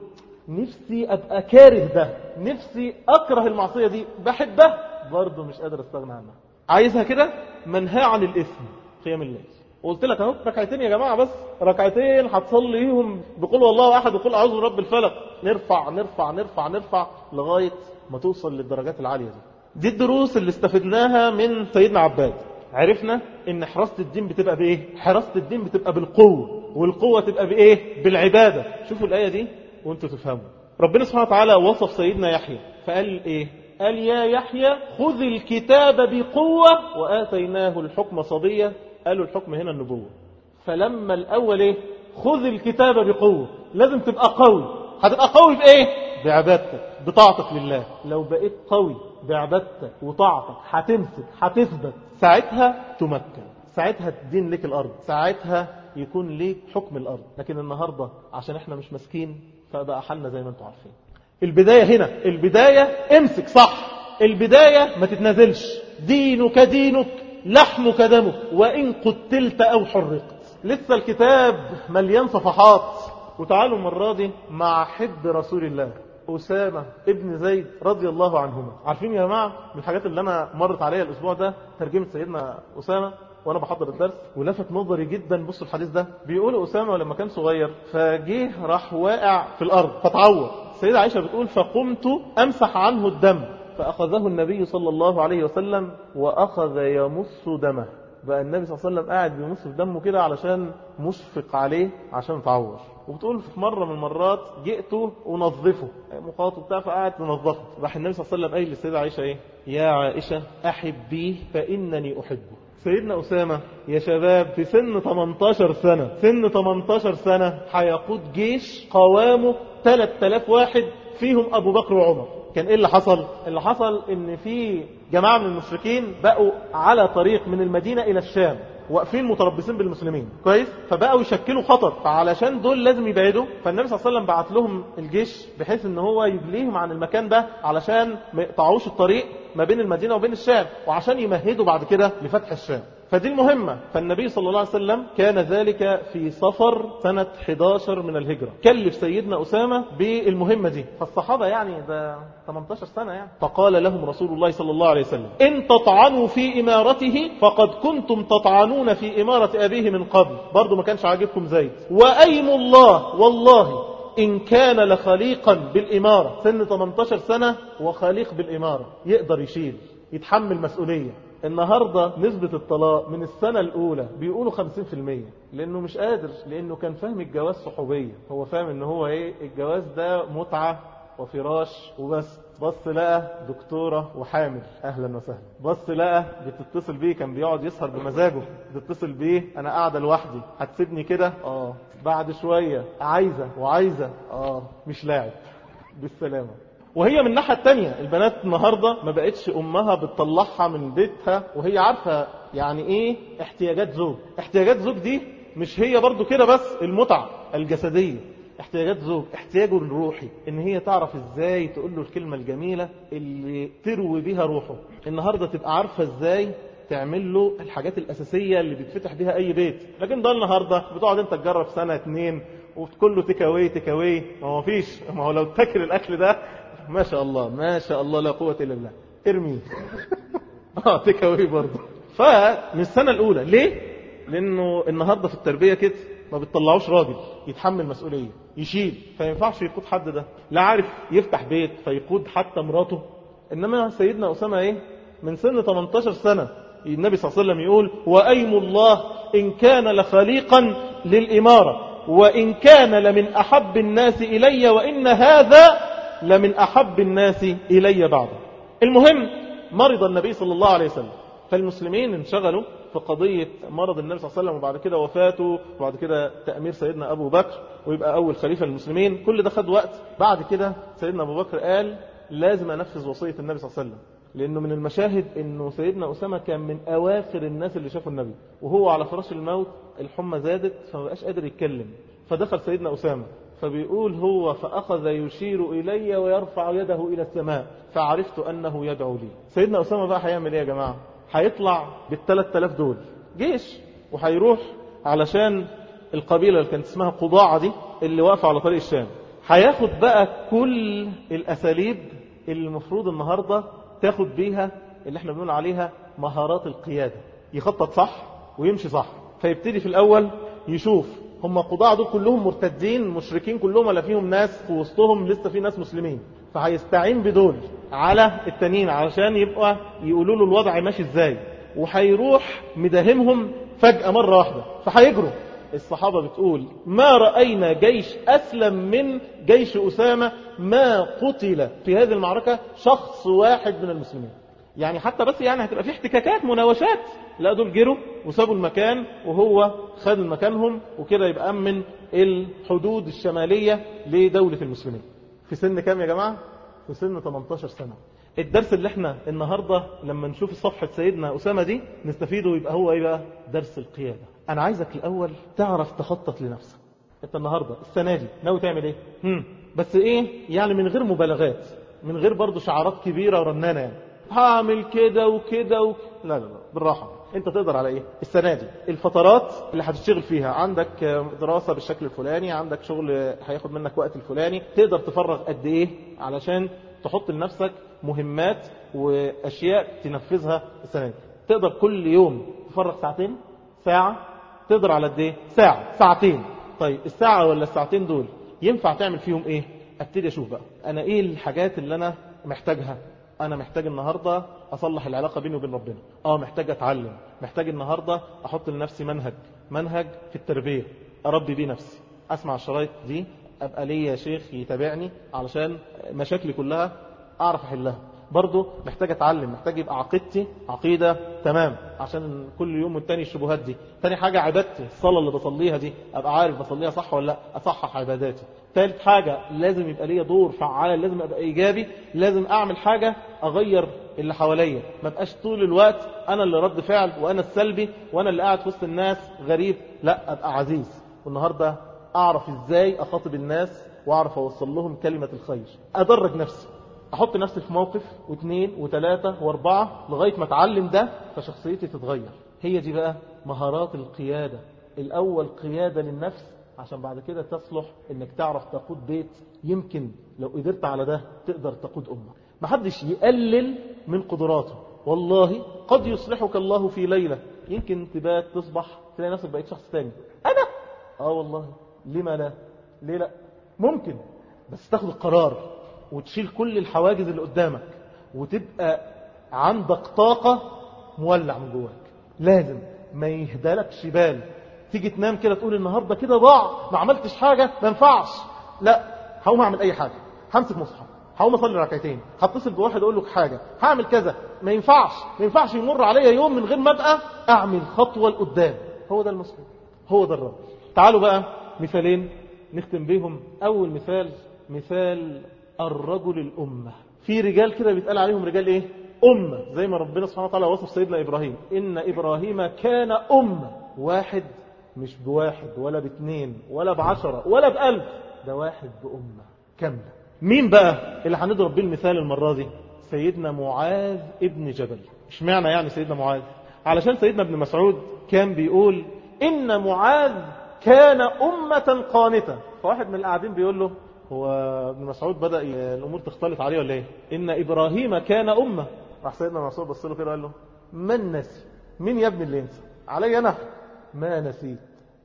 نفسي أبقى كاره ده، نفسي أكره المعصية دي، بحبه برضه مش قادر استغنى عنها، عايزها كده. منهى عن الإثم قيام الليل. وقلت لك اهو ركعتين يا جماعة، بس ركعتين هتصليهم بقول والله أحد وقل أعوذ برب الفلق. نرفع نرفع نرفع نرفع لغاية ما توصل للدرجات العالية دي. دي الدروس اللي استفدناها من سيدنا عباد. عرفنا ان حراسة الدين بتبقى بايه؟ حراسة الدين بتبقى بالقوة، والقوة تبقى بايه؟ بالعبادة. شوفوا الآية دي وانتوا تفهموا. ربنا سبحانه وتعالى وصف سيدنا يحيى فقال ايه؟ قال يا يحيى خذ الكتاب بقوة وآتيناه الحكم صبيا. قالوا الحكم هنا النبوة. فلما الأول ايه؟ خذ الكتاب بقوة. لازم تبقى قوي. هتبقى قوي بإيه؟ بعبادتك، بطاعتك لله. لو بقيت قوي بعبادتك وطاعتك هتمسك، هتثبت، ساعتها تمكن، ساعتها تدين لك الأرض، ساعتها يكون ليك حكم الأرض. لكن النهاردة عشان احنا مش مسكين فبقى حالنا زي ما انتم عارفين. البداية هنا، البداية امسك صح، البداية ما تتنازلش. دينك دينك لحمك دمك وإن قتلت أو حرقت. لسه الكتاب مليان صفحات. وتعالوا المرة دي مع حب رسول الله أسامة ابن زيد رضي الله عنهما. عارفين يا جماعة من الحاجات اللي أنا مرت عليها الأسبوع ده ترجمة سيدنا أسامة وأنا بحضر الدرس، ولفت نظري جدا. بصوا الحديث ده بيقول أسامة لما كان صغير فجيه راح واقع في الأرض فتعور. السيدة عائشة بتقول فقمت أمسح عنه الدم فأخذه النبي صلى الله عليه وسلم وأخذ يمص دمه. بقى النبي صلى الله عليه وسلم قاعد بيمص في دمه كده علشان مشفق عليه عشان تعور. وبتقول في مرة من المرات جئته ونظفه مخاط وبتاع فقاعد تنظفه. راح النبي صلى الله عليه وسلم قايل للسيدة عائشة ايه؟ يا عائشة أحبيه فإنني أحبه. سيدنا أسامة يا شباب في سن ثمانية عشر سنة، سن ثمانية عشر سنة هيقود جيش قوامه ثلاثة آلاف واحد فيهم أبو بكر وعمر. كان ايه اللي حصل؟ اللي حصل ان في جماعة من المشركين بقوا على طريق من المدينة الى الشام واقفين متربصين بالمسلمين كويس، فبقوا يشكلوا خطر. فعلشان دول لازم يبعدوا، فالنبي صلى الله عليه وسلم بعت لهم الجيش بحيث ان هو يجليهم عن المكان ده علشان ما يقطعوش الطريق ما بين المدينة وبين الشام، وعشان يمهدوا بعد كده لفتح الشام. فدي المهمة. فالنبي صلى الله عليه وسلم كان ذلك في صفر سنة أحد عشر من الهجرة، كلف سيدنا أسامة بالمهمة دي. فالصحابة يعني ده ثمانية عشر سنة يعني. فقال لهم رسول الله صلى الله عليه وسلم: إن تطعنوا في إمارته فقد كنتم تطعنون في إمارة أبيه من قبل. برضو ما كانش عاجبكم زيد. وأيم الله والله إن كان لخليقا بالإمارة. سن ثمانية عشر سنة وخليق بالإمارة، يقدر يشيل، يتحمل مسؤولية. النهاردة نسبة الطلاق من السنة الأولى بيقولوا خمسين في المية، لأنه مش قادر، لأنه كان فاهم الجواز صحوبية. هو فاهم إنه هو إيه، الجواز ده متعة وفراش وبس. بص لقى دكتورة وحامل، أهلا وسهلا. بص لقى بتتصل بيه، كان بيقعد يسهر بمزاجه، بتتصل بيه: أنا قاعدة لوحدي، هتسيبني كده؟ آه. بعد شوية عايزة وعايزة، آه مش لاعب، بالسلامة. وهي من الناحية التانية، البنات النهاردة ما بقتش أمها بتطلعها من بيتها وهي عارفة يعني إيه احتياجات زوج. احتياجات زوج دي مش هي برضو كده بس المتعة الجسدية، احتياجات زوج، احتياجه الروحي، ان هي تعرف ازاي تقول له الكلمة الجميلة اللي تروي بها روحه. النهاردة تبقى عارفة ازاي تعمل له الحاجات الأساسية اللي بيتفتح بها أي بيت. لكن ده النهاردة بتقعد انت تجرب سنة اتنين وكله تكاوي تكاوي، ما هو فيش، ما هو لو تاكل الأكل ده ما شاء الله ما شاء الله لا قوة إلا بالله، ارمي اه تكاوي برضه. فمن السنة الأولى ليه؟ لأنه النهاردة في التربية كده ما بتطلعوش راجل يتحمل مسؤولية يشيل، فينفعش يقود حد ده، لا عارف يفتح بيت فيقود حتى مراته. إنما سيدنا أسامة إيه؟ من سن ثمانية عشر سنة النبي صلى الله عليه وسلم يقول: وأيم الله إن كان لخليقا للإمارة وإن كان لمن أحب الناس إلي وإن هذا لمن أحب الناس إلي بعده. المهم مرض النبي صلى الله عليه وسلم، فالمسلمين انشغلوا في قضية مرض النبي صلى الله عليه وسلم، وبعد كده وفاته، وبعد كده تأمير سيدنا أبو بكر ويبقى أول خليفة للمسلمين. كل ده خد وقت. بعد كده سيدنا أبو بكر قال: لازم أنفذ وصية النبي صلى الله عليه وسلم، لأنه من المشاهد أنه سيدنا أسامة كان من أواخر الناس اللي شافوا النبي، وهو على فراش الموت الحمى زادت فما بقاش قادر يتكلم. فدخل سيدنا أسامة فبيقول هو: فأخذ يشير إلي ويرفع يده إلى السماء فعرفت أنه يدعو لي. سيدنا أسامة بقى هيعمل إيه يا جماعة؟ هيطلع بالثلاث آلاف دول جيش، وهيروح علشان القبيلة اللي كانت اسمها قضاعة دي اللي واقفة على طريق الشام. هياخد بقى كل الأساليب اللي المفروض النهاردة تاخد بيها اللي احنا بنقول عليها مهارات القيادة، يخطط صح ويمشي صح. فيبتدي في الأول يشوف هم قضاع دول كلهم مرتدين مشركين كلهم، ولا فيهم ناس في وسطهم لسه في ناس مسلمين، فهيستعين بدول على التانيين علشان يبقى يقولوا له الوضع ماشي ازاي. وهيروح مداهمهم فجأة مرة واحدة فهيجروا. الصحابة بتقول: ما رأينا جيش أسلم من جيش أسامة، ما قتل في هذه المعركة شخص واحد من المسلمين. يعني حتى بس يعني هتبقى في احتكاكات مناوشات، لا دول جروا وسابوا المكان وهو خد مكانهم، وكده يبقى أمن الحدود الشمالية لدولة المسلمين. في سن كام يا جماعة؟ في سن ثمانية عشر سنة. الدرس اللي احنا النهاردة لما نشوف صفحة سيدنا أسامة دي نستفيده يبقى هو ايه بقى؟ درس القيادة. انا عايزك الاول تعرف تخطط لنفسك. انت النهاردة السنة دي ناوي تعمل ايه؟ هم. بس ايه يعني من غير مبالغات، من غير برضو شعارات كبيرة ورنانة، يعني هعمل كده وكده و... لا لا لا بالراحة. انت تقدر على ايه السنة دي؟ الفترات اللي هتشتغل فيها، عندك دراسة بالشكل الفلاني، عندك شغل هياخد منك وقت الفلاني، تقدر تفرغ قد ايه علشان تحط لنفسك مهمات واشياء تنفذها السنة دي. تقدر كل يوم تفرغ ساعتين، ساعة، تقدر على قد ايه؟ ساعة، ساعتين. طيب الساعة ولا الساعتين دول ينفع تعمل فيهم ايه؟ ابتدي اشوف بقى انا ايه الحاجات اللي انا محتاجها. انا محتاج النهاردة اصلح العلاقة بيني وبين ربنا، اه محتاج اتعلم، محتاج النهاردة احط لنفسي منهج منهج في التربية اربي بيه نفسي، اسمع الشرايط دي، ابقى لي يا شيخ يتابعني علشان مشاكلي كلها اعرف احلها. برضو محتاج اتعلم، محتاج يبقى عقيدتي عقيدة تمام عشان كل يوم والتاني الشبهات دي. تاني حاجة عبادتي، الصلاة اللي بصليها دي ابقى عارف بصليها صح ولا لا، اصحح عباداتي. ثالث حاجة لازم يبقى ليا دور فعال، لازم ابقى ايجابي، لازم اعمل حاجة اغير اللي حواليا، ما بقاش طول الوقت انا اللي رد فعل وانا السلبي وانا اللي قاعد في وسط الناس غريب، لا ابقى عزيز. والنهاردة اعرف ازاي اخاطب الناس واعرف اوصل لهم كلمة الخير، ادرج نفسي. احط نفسي في موقف واثنين وثلاثة واربعة لغاية ما اتعلم ده فشخصيتي تتغير. هي دي بقى مهارات القيادة. الاول قيادة للنفس عشان بعد كده تصلح انك تعرف تقود بيت. يمكن لو قدرت على ده تقدر تقود امة. محدش يقلل من قدراته، والله قد يصلحك الله في ليلة. يمكن تبات تصبح تلاقي نفسك بقيت شخص تاني. انا اه والله لما لا، ليه لا؟ ممكن، بس تاخد القرار وتشيل كل الحواجز اللي قدامك وتبقى عندك طاقة مولع من جواك. لازم ما يهدالكش بال تيجي تنام كده تقول النهاردة كده ضاع، ما عملتش حاجة، ما ينفعش. لا، هقوم اعمل اي حاجة، همسك مصحف، هقوم اصلي ركعتين، هتصل بواحد اقول له حاجة، هعمل كذا. ما ينفعش ما ينفعش يمر عليا يوم من غير ما ابقى اعمل خطوة لقدام. هو ده المسلم، هو ده الرجل. تعالوا بقى مثالين نختم بيهم. اول مثال مثال الرجل الأمة. في رجال كده بيتقال عليهم رجال ايه؟ أمة، زي ما ربنا سبحانه وتعالى وصف سيدنا إبراهيم، إن إبراهيم كان أمة. واحد مش بواحد ولا باثنين ولا بعشرة ولا بألف، ده واحد بأمة كاملة. مين بقى اللي هنضرب بيه المثال المرة دي؟ سيدنا معاذ ابن جبل. مش معنى يعني سيدنا معاذ؟ علشان سيدنا ابن مسعود كان بيقول إن معاذ كان أمة قانتة. فواحد من القاعدين بيقول له هو ابن مسعود بدأ الأمور تختلط عليه ولا ايه؟ إن إبراهيم كان أمة. راح سيدنا مسعود بص له كده قال له من نسي؟ مين يا ابن اللي ينسى؟ علي أنا ما نسيت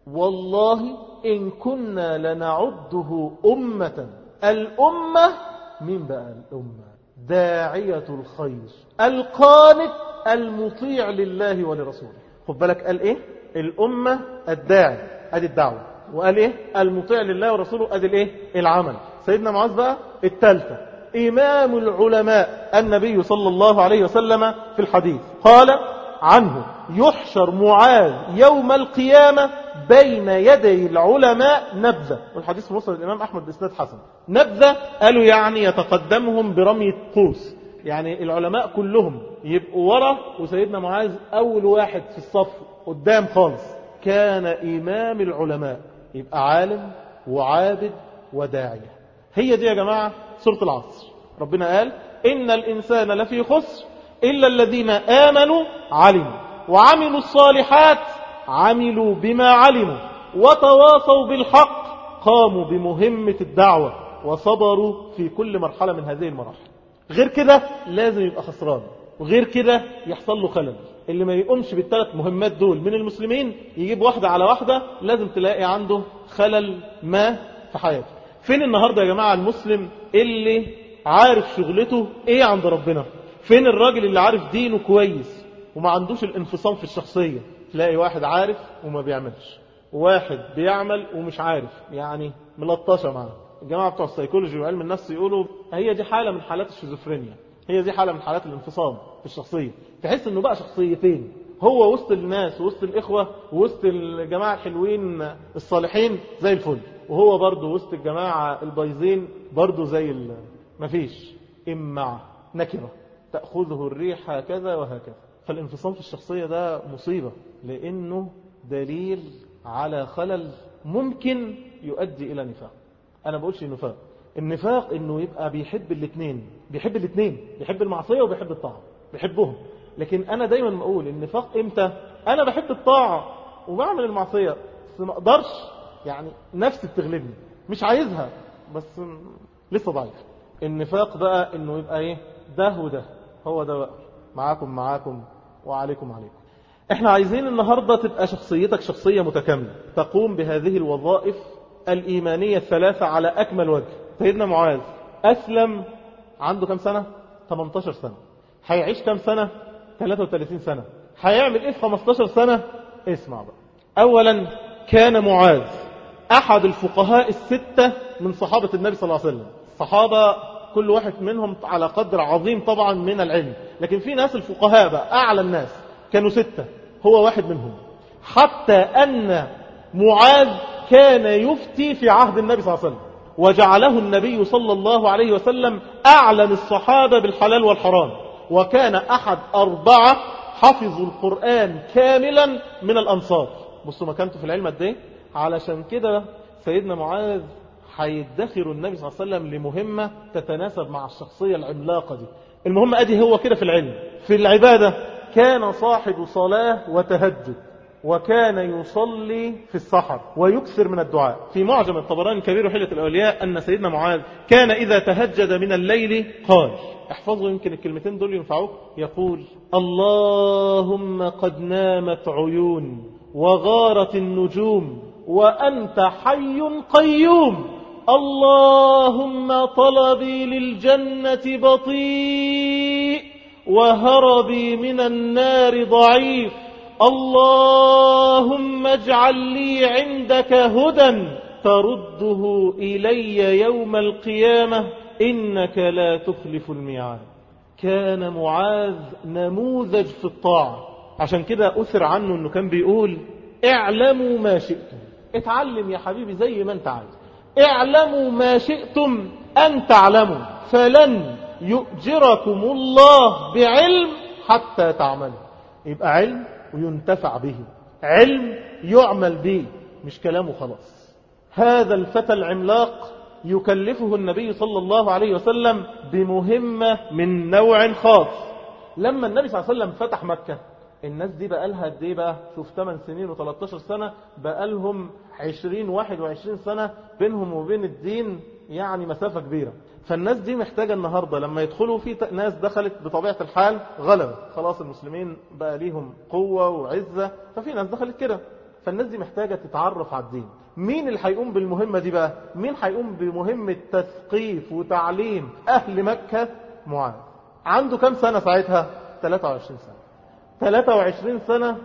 والله إن كنا لنعده أمة. الأمة مين بقى الأمة؟ داعية الخير القانت المطيع لله ولرسوله. خد بالك قال ايه؟ الأمة الداعي ادي الدعوة، وقال ايه؟ المطيع لله ورسوله ادي الايه؟ العمل. سيدنا معاذ بقى الثالثة إمام العلماء. النبي صلى الله عليه وسلم في الحديث قال عنه يحشر معاذ يوم القيامة بين يدي العلماء نبذة. والحديث في مسند الإمام أحمد بإسناد حسن. نبذة قالوا يعني يتقدمهم برمي قوس، يعني العلماء كلهم يبقوا ورا وسيدنا معاذ أول واحد في الصف قدام خالص. كان إمام العلماء، يبقى عالم وعابد وداعية. هي دي يا جماعة سورة العصر. ربنا قال إن الإنسان لفي خسر إلا الذين آمنوا علموا وعملوا الصالحات عملوا بما علموا وتواصوا بالحق قاموا بمهمة الدعوة وصبروا في كل مرحلة من هذه المراحل. غير كده لازم يبقى خسران، وغير كده يحصل له خلل. اللي ما يقومش بالثلاث مهمات دول من المسلمين يجيب واحدة على واحدة لازم تلاقي عنده خلل ما في حياته. فين النهاردة يا جماعة المسلم اللي عارف شغلته ايه عند ربنا؟ فين الراجل اللي عارف دينه كويس وما عندوش الانفصام في الشخصية؟ تلاقي واحد عارف وما بيعملش، واحد بيعمل ومش عارف، يعني ملطشة معاه. الجماعة بتوع السيكولوجي وعلم النفس يقولوا هي دي حالة من حالات الشيزوفرينيا، هي دي حالة من حالات الانفصام في الشخصية. تحس انه بقى شخصيتين، هو وسط الناس ووسط الإخوة ووسط الجماعة الحلوين الصالحين زي الفل، وهو برضو وسط الجماعة البايزين برضو زي ال... مفيش إمع نكرة تأخذه الريح هكذا وهكذا. فالانفصام في الشخصية ده مصيبة، لأنه دليل على خلل ممكن يؤدي إلى نفاق. أنا بقولش نفاق، النفاق إنه يبقى بيحب الاثنين، بيحب الاثنين، بيحب المعصية وبيحب الطاعة، بيحبهم. لكن أنا دايما بقول النفاق إمتى؟ أنا بحب الطاعة وبعمل المعصية بس ما أقدرش، يعني نفسي بتغلبني مش عايزها بس لسه ضعيف. النفاق بقى إنه يبقى إيه؟ ده وده، هو ده بقى معاكم معاكم وعليكم عليكم. احنا عايزين النهاردة تبقى شخصيتك شخصية متكاملة تقوم بهذه الوظائف الإيمانية الثلاثة على أكمل وجه. سيدنا معاذ أسلم عنده كم سنة؟ ثمانية عشر سنة. هيعيش كم سنة؟ ثلاثة وثلاثين سنة. هيعمل إيه في خمسة عشر سنة؟ اسمع بقى. أولا كان معاذ أحد الفقهاء الستة من صحابة النبي صلى الله عليه وسلم. الصحابة كل واحد منهم على قدر عظيم طبعا من العلم، لكن في ناس الفقهاء بقى أعلى الناس كانوا ستة، هو واحد منهم. حتى أن معاذ كان يفتي في عهد النبي صلى الله عليه وسلم، وجعله النبي صلى الله عليه وسلم أعلم الصحابة بالحلال والحرام، وكان أحد أربعة حفظوا القرآن كاملا من الأنصار. بصوا مكانته في العلم قد ايه. علشان كده سيدنا معاذ هيدخر النبي صلى الله عليه وسلم لمهمة تتناسب مع الشخصية العملاقة دي. المهمة أدي هو كده في العلم. في العبادة كان صاحب صلاة وتهجد، وكان يصلي في السحر ويكثر من الدعاء. في معجم الطبراني الكبير وحلية الأولياء أن سيدنا معاذ كان إذا تهجد من الليل قال، احفظوا يمكن الكلمتين دول ينفعوك، يقول: اللهم قد نامت عيون وغارت النجوم وأنت حي قيوم، اللهم طلبي للجنة بطيء وهربي من النار ضعيف، اللهم اجعل لي عندك هدى ترده إلي يوم القيامة إنك لا تخلف الميعاد. كان معاذ نموذج في الطاعة، عشان كده أثر عنه أنه كان بيقول: اعلموا ما شئتم. اتعلم يا حبيبي زي ما انت عايز. اعلموا ما شئتم أن تعلموا فلن يؤجركم الله بعلم حتى تعملوا. يبقى علم وينتفع به، علم يعمل به، مش كلامه خلاص. هذا الفتى العملاق يكلفه النبي صلى الله عليه وسلم بمهمة من نوع خاص. لما النبي صلى الله عليه وسلم فتح مكة، الناس دي بقى لها قد ايه بقى؟ شوف ثمان سنين و13 سنة، بقى لهم عشرين واحد وعشرين سنة بينهم وبين الدين، يعني مسافة كبيرة. فالناس دي محتاجة النهاردة لما يدخلوا في ناس دخلت بطبيعة الحال غلبة، خلاص المسلمين بقى ليهم قوة وعزة، ففي ناس دخلت كده، فالناس دي محتاجة تتعرف على الدين. مين اللي هيقوم بالمهمة دي بقى؟ مين هيقوم بمهمة تثقيف وتعليم أهل مكة؟ معاذ. عنده كم سنة ساعتها؟ ثلاثة وعشرين سنة. ثلاثة وعشرين سنة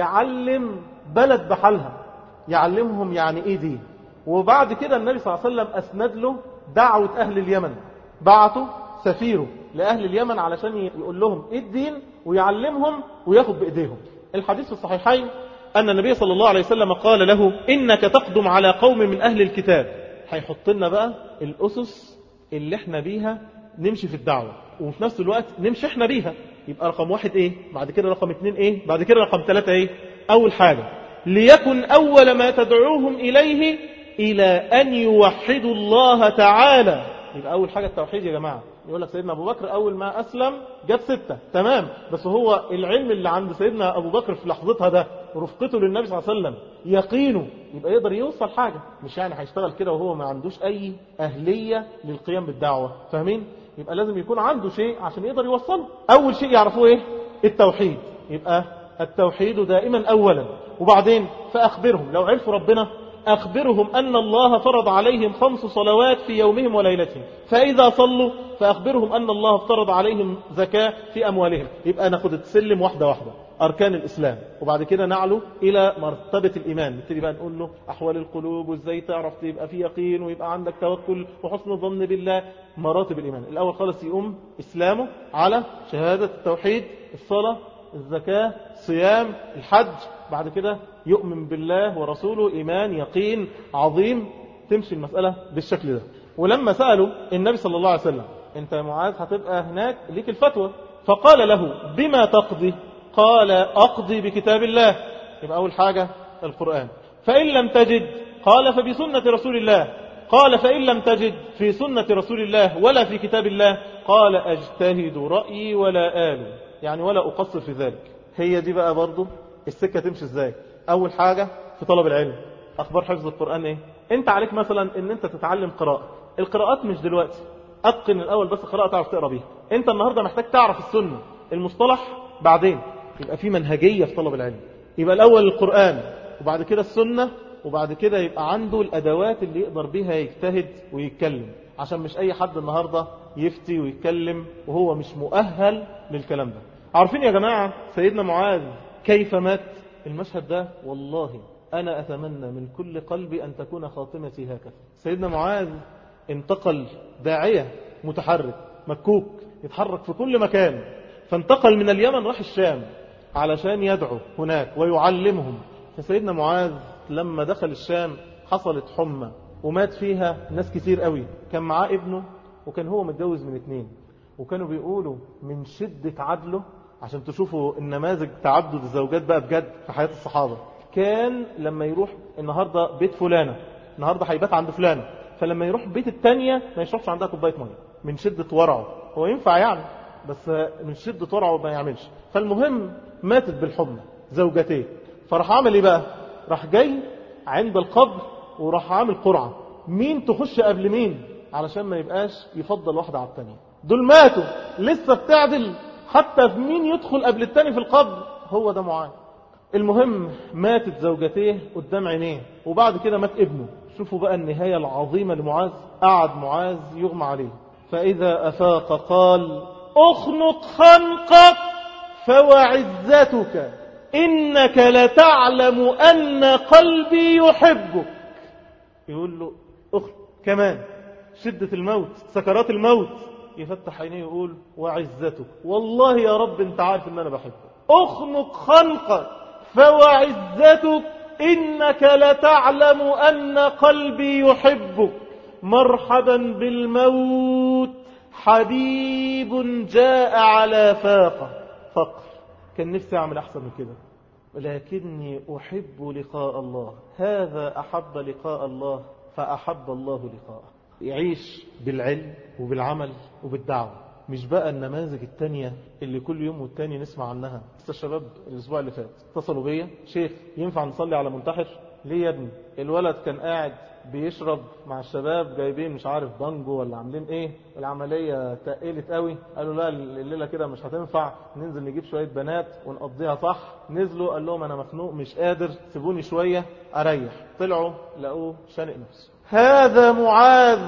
يعلم بلد بحالها، يعلمهم يعني ايه دين. وبعد كده النبي صلى الله عليه وسلم أسند له دعوة أهل اليمن، بعته سفيره لأهل اليمن علشان يقول لهم ايه الدين ويعلمهم وياخد بإيديهم. الحديث في الصحيحين أن النبي صلى الله عليه وسلم قال له: إنك تقدم على قوم من أهل الكتاب. هيحط لنا بقى الأسس اللي احنا بيها نمشي في الدعوة، وفي نفس الوقت نمشي احنا بيها. يبقى رقم واحد ايه؟ بعد كده رقم اتنين ايه؟ بعد كده رقم ثلاثة ايه؟ أول حاجة: ليكن أول ما تدعوهم إليه إلى أن يوحدوا الله تعالى. يبقى أول حاجة التوحيد يا جماعة. يقول لك سيدنا أبو بكر أول ما أسلم جاب ستة، تمام، بس هو العلم اللي عند سيدنا أبو بكر في لحظتها ده ورفقته للنبي صلى الله عليه وسلم يقينه، يبقى يقدر يوصل حاجة. مش يعني هيشتغل كده وهو ما عندوش أي أهلية للقيام بالدعوة، فاهمين؟ يبقى لازم يكون عنده شيء عشان يقدر يوصله. أول شيء يعرفوه إيه؟ التوحيد. يبقى التوحيد دائما أولا. وبعدين فأخبرهم، لو عرفوا ربنا أخبرهم أن الله فرض عليهم خمس صلوات في يومهم وليلتهم، فإذا صلوا فأخبرهم أن الله افترض عليهم زكاة في أموالهم. يبقى ناخد السلم واحدة واحدة، أركان الإسلام، وبعد كده نعلو إلى مرتبة الإيمان. نبتدي بقى نقول له أحوال القلوب وإزاي تعرف تبقى في يقين ويبقى عندك توكل وحسن الظن بالله. مراتب الإيمان الأول خالص يقوم إسلامه على شهادة التوحيد، الصلاة، الزكاة، صيام، الحج. بعد كده يؤمن بالله ورسوله إيمان يقين عظيم. تمشي المسألة بالشكل ده. ولما سألوا النبي صلى الله عليه وسلم: انت يا معاذ هتبقى هناك ليك الفتوى، فقال له: بما تقضي؟ قال: أقضي بكتاب الله. يبقى أول حاجة القرآن. فإن لم تجد؟ قال: فبسنة رسول الله. قال: فإن لم تجد في سنة رسول الله ولا في كتاب الله؟ قال: أجتهد رأيي ولا آل، يعني ولا أقصر في ذلك. هي دي بقى برضو السكة تمشي ازاي. أول حاجة في طلب العلم، أخبار حفظ القرآن ايه؟ انت عليك مثلا ان انت تتعلم قراءة. القراءات مش دلوقتي، أتقن الأول بس قراءة تعرف تقرأ بيها. انت النهاردة محتاج تعرف السنة، المصطلح بعدين. يبقى في منهجية في طلب العلم. يبقى الأول القرآن، وبعد كده السنة، وبعد كده يبقى عنده الأدوات اللي يقدر بيها يجتهد ويتكلم، عشان مش أي حد النهاردة يفتي ويتكلم وهو مش مؤهل للكلام ده. عارفين يا جماعة سيدنا معاذ كيف مات؟ المشهد ده والله أنا أتمنى من كل قلبي أن تكون خاتمتي هكذا. سيدنا معاذ انتقل داعية متحرك مكوك، يتحرك في كل مكان، فانتقل من اليمن راح الشام علشان يدعو هناك ويعلمهم. فسيدنا معاذ لما دخل الشام حصلت حمى ومات فيها ناس كتير قوي. كان معاه ابنه وكان هو متجوز من اتنين، وكانوا بيقولوا من شدة عدله، عشان تشوفوا النماذج تعدد الزوجات بقى بجد في حياة الصحابة. كان لما يروح النهاردة بيت فلانة، النهاردة هيبات عند فلانة، فلما يروح البيت التانية ما يشربش عندها كوباية مية من شدة ورعه. هو ينفع يعني، بس من شدة ورعه ما يعملش. فالمهم ماتت بالحمى زوجتين، فراح عامل ايه بقى؟ راح جاي عند القبر وراح عامل قرعة، مين تخش قبل مين، علشان ما يبقاش يفضل واحدة على التانية. دول ماتوا لسه بتعدل حتى في مين يدخل قبل التاني في القبر، هو ده معاذ. المهم ماتت زوجتيه قدام عينيه، وبعد كده مات ابنه. شوفوا بقى النهاية العظيمة لمعاذ. قعد معاذ يغمى عليه، فإذا أفاق قال أخنق خنقك فوعزتك إنك لتعلم أن قلبي يحبك. يقول له أخنق كمان، شدة الموت، سكرات الموت، يفتح عينيه يقول وعزتك، والله يا رب انت عارف ان انا بحبك. اخنق خنقك فوعزتك انك لتعلم ان قلبي يحبك. مرحبا بالموت حبيب جاء على فاقة. فقر، كان نفسي اعمل احسن من كده، لكني احب لقاء الله، هذا احب لقاء الله فاحب الله لقاءه. يعيش بالعلم وبالعمل وبالدعوة، مش بقى النماذج التانية اللي كل يوم والتاني نسمع عنها. لسه الشباب الاسبوع اللي فات اتصلوا بيا، شيخ ينفع نصلي على منتحر؟ ليه يا ابني؟ الولد كان قاعد بيشرب مع الشباب، جايبين مش عارف بانجو ولا عاملين ايه، العملية تقلت قوي، قالوا لا الليلة كده مش هتنفع، ننزل نجيب شوية بنات ونقضيها صح. نزلوا قال لهم انا مخنوق مش قادر، سيبوني شوية اريح. طلعوا لقوه شانق نفسه. هذا معاذ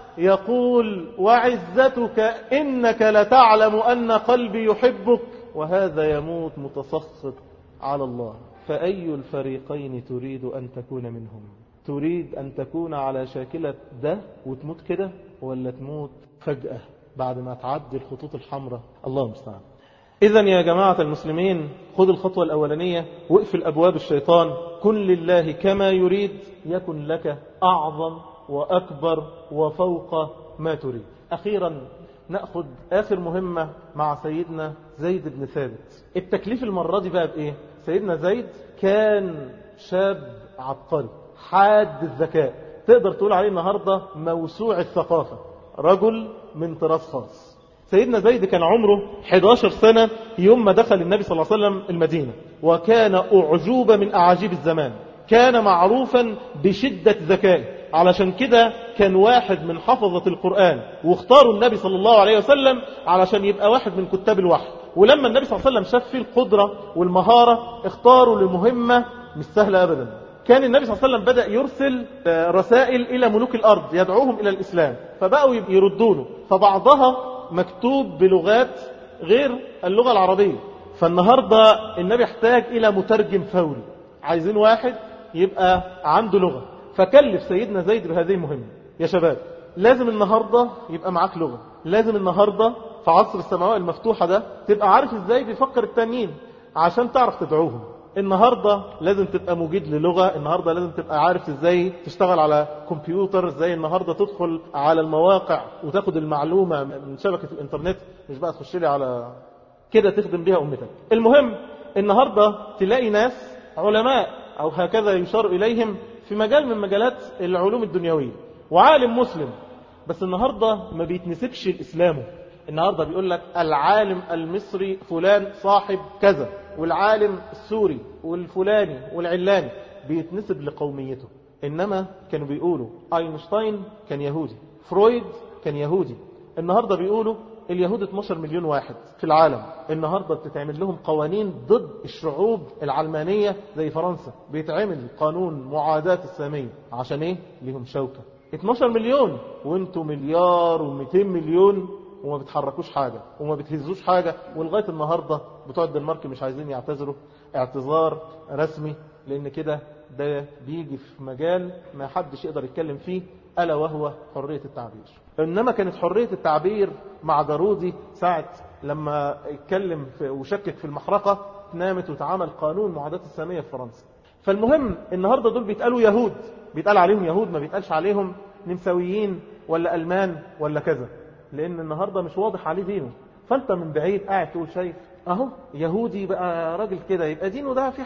يقول وعزتك إنك لتعلم أن قلبي يحبك، وهذا يموت متسخط على الله. فأي الفريقين تريد أن تكون منهم؟ تريد أن تكون على شاكلة ده وتموت كده، ولا تموت فجأة بعد ما تعدي الخطوط الحمراء؟ الله المستعان. إذن يا جماعة المسلمين، خذ الخطوة الأولانية، واقفل أبواب الشيطان، كن لله كما يريد يكن لك أعظم وأكبر وفوق ما تريد. أخيرا نأخذ آخر مهمة مع سيدنا زيد بن ثابت. التكليف المرة دي بقى بإيه؟ سيدنا زيد كان شاب عبقري حاد الذكاء، تقدر تقول عليه النهاردة موسوع الثقافة، رجل من طراز خاص. سيدنا زيد كان عمره إحدى عشرة سنة يوم ما دخل النبي صلى الله عليه وسلم المدينة، وكان أعجوب من أعاجيب الزمان، كان معروفا بشدة ذكائه، علشان كده كان واحد من حفظة القرآن، واختاروا النبي صلى الله عليه وسلم علشان يبقى واحد من كتاب الوحي. ولما النبي صلى الله عليه وسلم شاف فيه القدرة والمهارة اختاروا لمهمة مش سهلة أبدا. كان النبي صلى الله عليه وسلم بدأ يرسل رسائل إلى ملوك الأرض يدعوهم إلى الإسلام، فبقوا يردونه، فبعضها مكتوب بلغات غير اللغة العربية. فالنهاردة النبي احتاج إلى مترجم فوري، عايزين واحد يبقى عنده لغة، فكلف سيدنا زيد بهذه المهمة. يا شباب لازم النهاردة يبقى معاك لغة، لازم النهاردة في عصر السماوات المفتوحة ده تبقى عارف ازاي بيفكر التانيين عشان تعرف تدعوهم. النهاردة لازم تبقى مجيد للغة، النهاردة لازم تبقى عارف ازاي تشتغل على كمبيوتر، ازاي النهاردة تدخل على المواقع وتاخد المعلومة من شبكة الانترنت، مش بقى تخش لي على كده تخدم بيها امتك. المهم النهاردة تلاقي ناس علماء او هكذا يشار اليهم في مجال من مجالات العلوم الدنيوية، وعالم مسلم، بس النهاردة ما بيتنسبش الإسلام. النهاردة بيقول لك العالم المصري فلان صاحب كذا، والعالم السوري والفلاني والعلاني بيتنسب لقوميته. إنما كانوا بيقولوا أينشتاين كان يهودي، فرويد كان يهودي. النهاردة بيقولوا اليهود اتناشر مليون واحد في العالم. النهاردة بتتعمل لهم قوانين ضد الشعوب العلمانية زي فرنسا، بيتعمل قانون معاداة السامية. عشان ايه؟ لهم شوكة. اتناشر مليون وانتوا مليار ومئتين مليون وما بتحركوش حاجة وما بتهزوش حاجة. ولغاية النهاردة بتوع الدنمارك مش عايزين يعتذروا اعتذار رسمي، لان كده ده بيجي في مجال ما حدش يقدر يتكلم فيه، ألا وهو حرية التعبير. إنما كانت حرية التعبير مع دارودي ساعة لما اتكلم وشكك في المحرقة، نامت وتعامل قانون معاداة السامية في فرنسا. فالمهم النهاردة دول بيتقالوا يهود، بيتقال عليهم يهود، ما بيتقالش عليهم نمساويين ولا ألمان ولا كذا، لأن النهاردة مش واضح عليه دينه. فأنت من بعيد قاعد تقول شايف أهو يهودي بقى راجل كده، يبقى دينه ده في حاجة.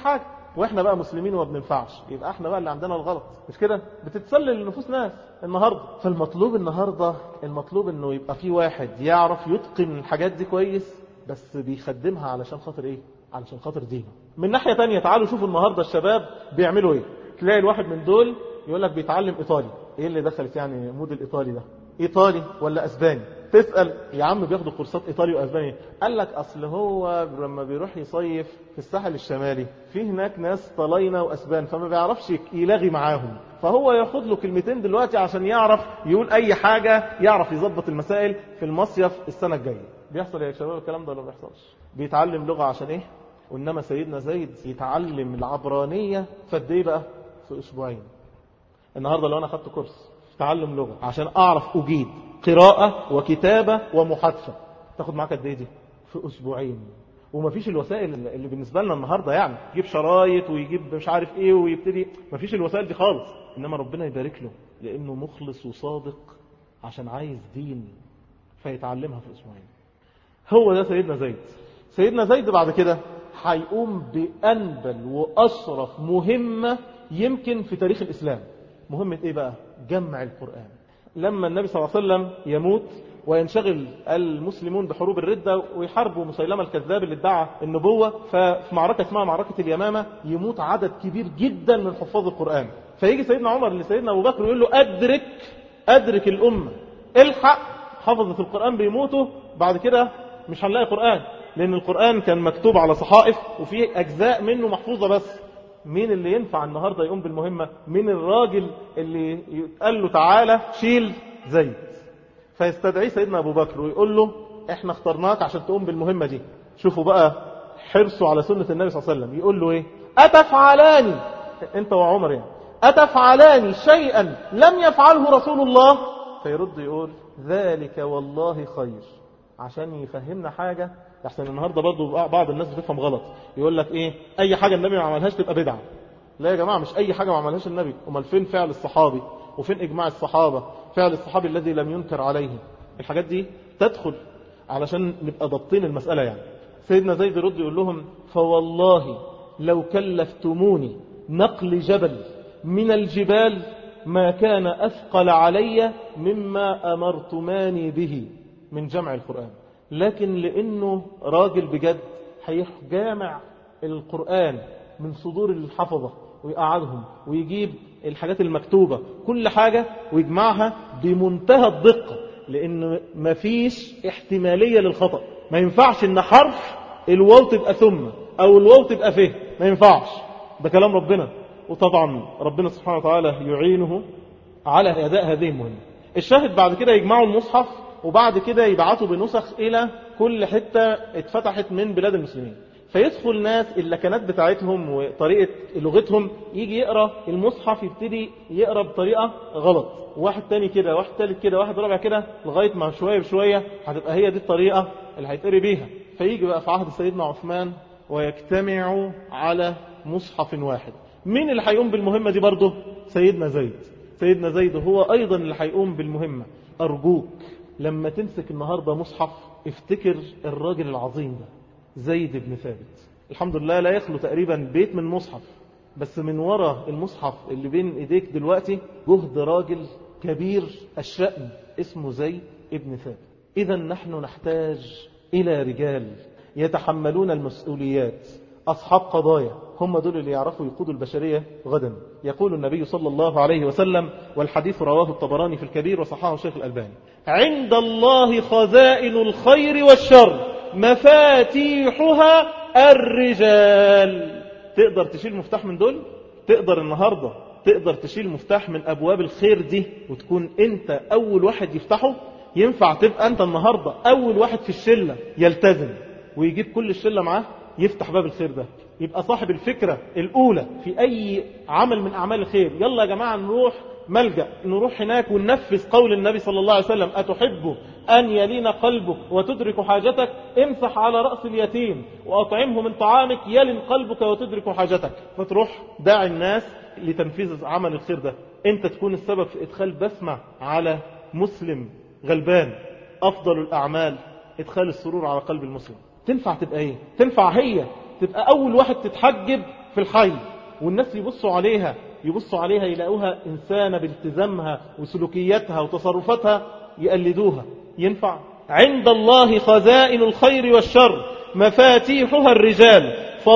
واحنا بقى مسلمين وما بننفعش، يبقى احنا بقى اللي عندنا الغلط. مش كده؟ بتتسلل لنفوس ناس النهارده. فالمطلوب النهارده المطلوب انه يبقى في واحد يعرف يتقن الحاجات دي كويس، بس بيخدمها علشان خاطر ايه؟ علشان خاطر دينه. من ناحيه تانية تعالوا شوفوا النهارده الشباب بيعملوا ايه. تلاقي الواحد من دول يقول لك بيتعلم ايطالي. ايه اللي دخلت يعني مود الايطالي ده؟ ايطالي ولا اسباني؟ تسأل يا عم بياخدوا كورسات ايطالي واسباني، قال لك اصل هو لما بيروح يصيف في الساحل الشمالي في هناك ناس طلاينة واسبان، فما بيعرفش يلاغي معاهم، فهو ياخد له كلمتين دلوقتي عشان يعرف يقول اي حاجة، يعرف يظبط المسائل في المصيف السنة الجاية. بيحصل يا شباب الكلام ده ولا ما بيحصلش؟ بيتعلم لغة عشان ايه؟ وانما سيدنا زيد يتعلم العبرانية فقد ايه بقى؟ في اسبوعين. النهاردة لو انا خدت كورس تعلم لغة عشان اعرف اجيد قراءة وكتابة ومحادثة، تاخد معاك قد ايه دي؟ في اسبوعين. ومفيش الوسائل اللي بالنسبة لنا النهاردة، يعني يجيب شرايط ويجيب مش عارف ايه ويبتدي، مفيش الوسائل دي خالص. انما ربنا يبارك له لانه مخلص وصادق عشان عايز دين، فيتعلمها في اسبوعين. هو ده سيدنا زيد. سيدنا زيد بعد كده هيقوم بأنبل وأشرف مهمة يمكن في تاريخ الإسلام. مهمة ايه بقى؟ جمع القرآن. لما النبي صلى الله عليه وسلم يموت وينشغل المسلمون بحروب الردة ويحاربوا مسيلمة الكذاب اللي ادعى النبوة، ففي معركة اسمها معركة اليمامة يموت عدد كبير جدا من حفاظ القرآن. فيجي سيدنا عمر لسيدنا أبو بكر ويقول له أدرك أدرك الأمة، الحق حفظة القرآن بيموتوا، بعد كده مش هنلاقي قرآن، لأن القرآن كان مكتوب على صحائف وفيه أجزاء منه محفوظة بس. مين اللي ينفع النهاردة يقوم بالمهمة؟ مين الراجل اللي يقال له تعالى شيل زيد؟ فيستدعي سيدنا أبو بكر ويقول له احنا اخترناك عشان تقوم بالمهمة دي. شوفوا بقى حرصوا على سنة النبي صلى الله عليه وسلم. يقول له ايه؟ أتفعلاني، انت وعمر يعني، أتفعلاني شيئا لم يفعله رسول الله؟ فيرد يقول ذلك والله خير، عشان يفهمنا حاجة. احسن النهاردة برضو بعض الناس بتفهم غلط، يقول لك ايه؟ اي حاجة النبي ما عملهاش تبقى بدعة. لا يا جماعة، مش اي حاجة ما عملهاش النبي. امال فين فعل الصحابي وفين اجماع الصحابة؟ فعل الصحابي الذي لم ينكر عليه. الحاجات دي تدخل علشان نبقى ضبطين المسألة يعني. سيدنا زيد يرد يقول لهم فوالله لو كلفتموني نقل جبل من الجبال ما كان أثقل علي مما أمرتماني به من جمع القرآن. لكن لأنه راجل بجد هيجامع القرآن من صدور الحفظة ويقعدهم ويجيب الحاجات المكتوبة كل حاجة ويجمعها بمنتهى الدقة، لأن مفيش احتمالية للخطأ. ما ينفعش ان حرف الواو تبقى ثم او الواو تبقى فيه، ما ينفعش، ده كلام ربنا. وطبعا ربنا سبحانه وتعالى يعينه على أداء هذه المهمة. الشاهد بعد كده يجمعوا المصحف، وبعد كده يبعثوا بنسخ إلى كل حتة اتفتحت من بلاد المسلمين. فيدخل ناس اللكنات بتاعتهم وطريقة لغتهم، يجي يقرأ المصحف يبتدي يقرأ بطريقة غلط، واحد تاني كده، واحد تالت كده، واحد رابع كده، لغاية ما شوية بشوية هتبقى هي دي الطريقة اللي هيتقري بيها. فيجي بقى في عهد سيدنا عثمان ويجتمعوا على مصحف واحد. مين اللي هيقوم بالمهمة دي برضه؟ سيدنا زيد. سيدنا زيد هو أيضا اللي هيقوم بالمهمة. أرجوك لما تمسك النهاردة مصحف افتكر الراجل العظيم ده زيد بن ثابت. الحمد لله لا يخلو تقريبا بيت من مصحف، بس من وراء المصحف اللي بين ايديك دلوقتي جهد راجل كبير الشأن اسمه زيد بن ثابت. إذا نحن نحتاج إلى رجال يتحملون المسؤوليات، أصحاب قضايا، هم دول اللي يعرفوا يقودوا البشرية غدا. يقول النبي صلى الله عليه وسلم، والحديث رواه الطبراني في الكبير وصححه الشيخ الألباني: عند الله خزائن الخير والشر مفاتيحها الرجال. تقدر تشيل مفتاح من دول؟ تقدر النهاردة تقدر تشيل مفتاح من أبواب الخير دي وتكون أنت أول واحد يفتحه؟ ينفع تبقى أنت النهاردة أول واحد في الشلة يلتزم ويجيب كل الشلة معاه يفتح باب الخير ده، يبقى صاحب الفكرة الأولى في أي عمل من أعمال الخير. يلا يا جماعة نروح ملجأ، نروح هناك وننفذ قول النبي صلى الله عليه وسلم: أتحب أن يلين قلبك وتدرك حاجتك؟ امسح على رأس اليتيم وأطعمه من طعامك يلن قلبك وتدرك حاجتك. فتروح داعي الناس لتنفيذ عمل الخير ده، انت تكون السبب في إدخال بسمة على مسلم غلبان. أفضل الأعمال إدخال السرور على قلب المسلم. تنفع تبقى ايه؟ تنفع هي تبقى أول واحد تتحجب في الحي والناس يبصوا عليها يبصوا عليها يلاقوها إنسانة بالتزامها وسلوكياتها وتصرفاتها يقلدوها، ينفع؟ عند الله خزائن الخير والشر مفاتيحها الرجال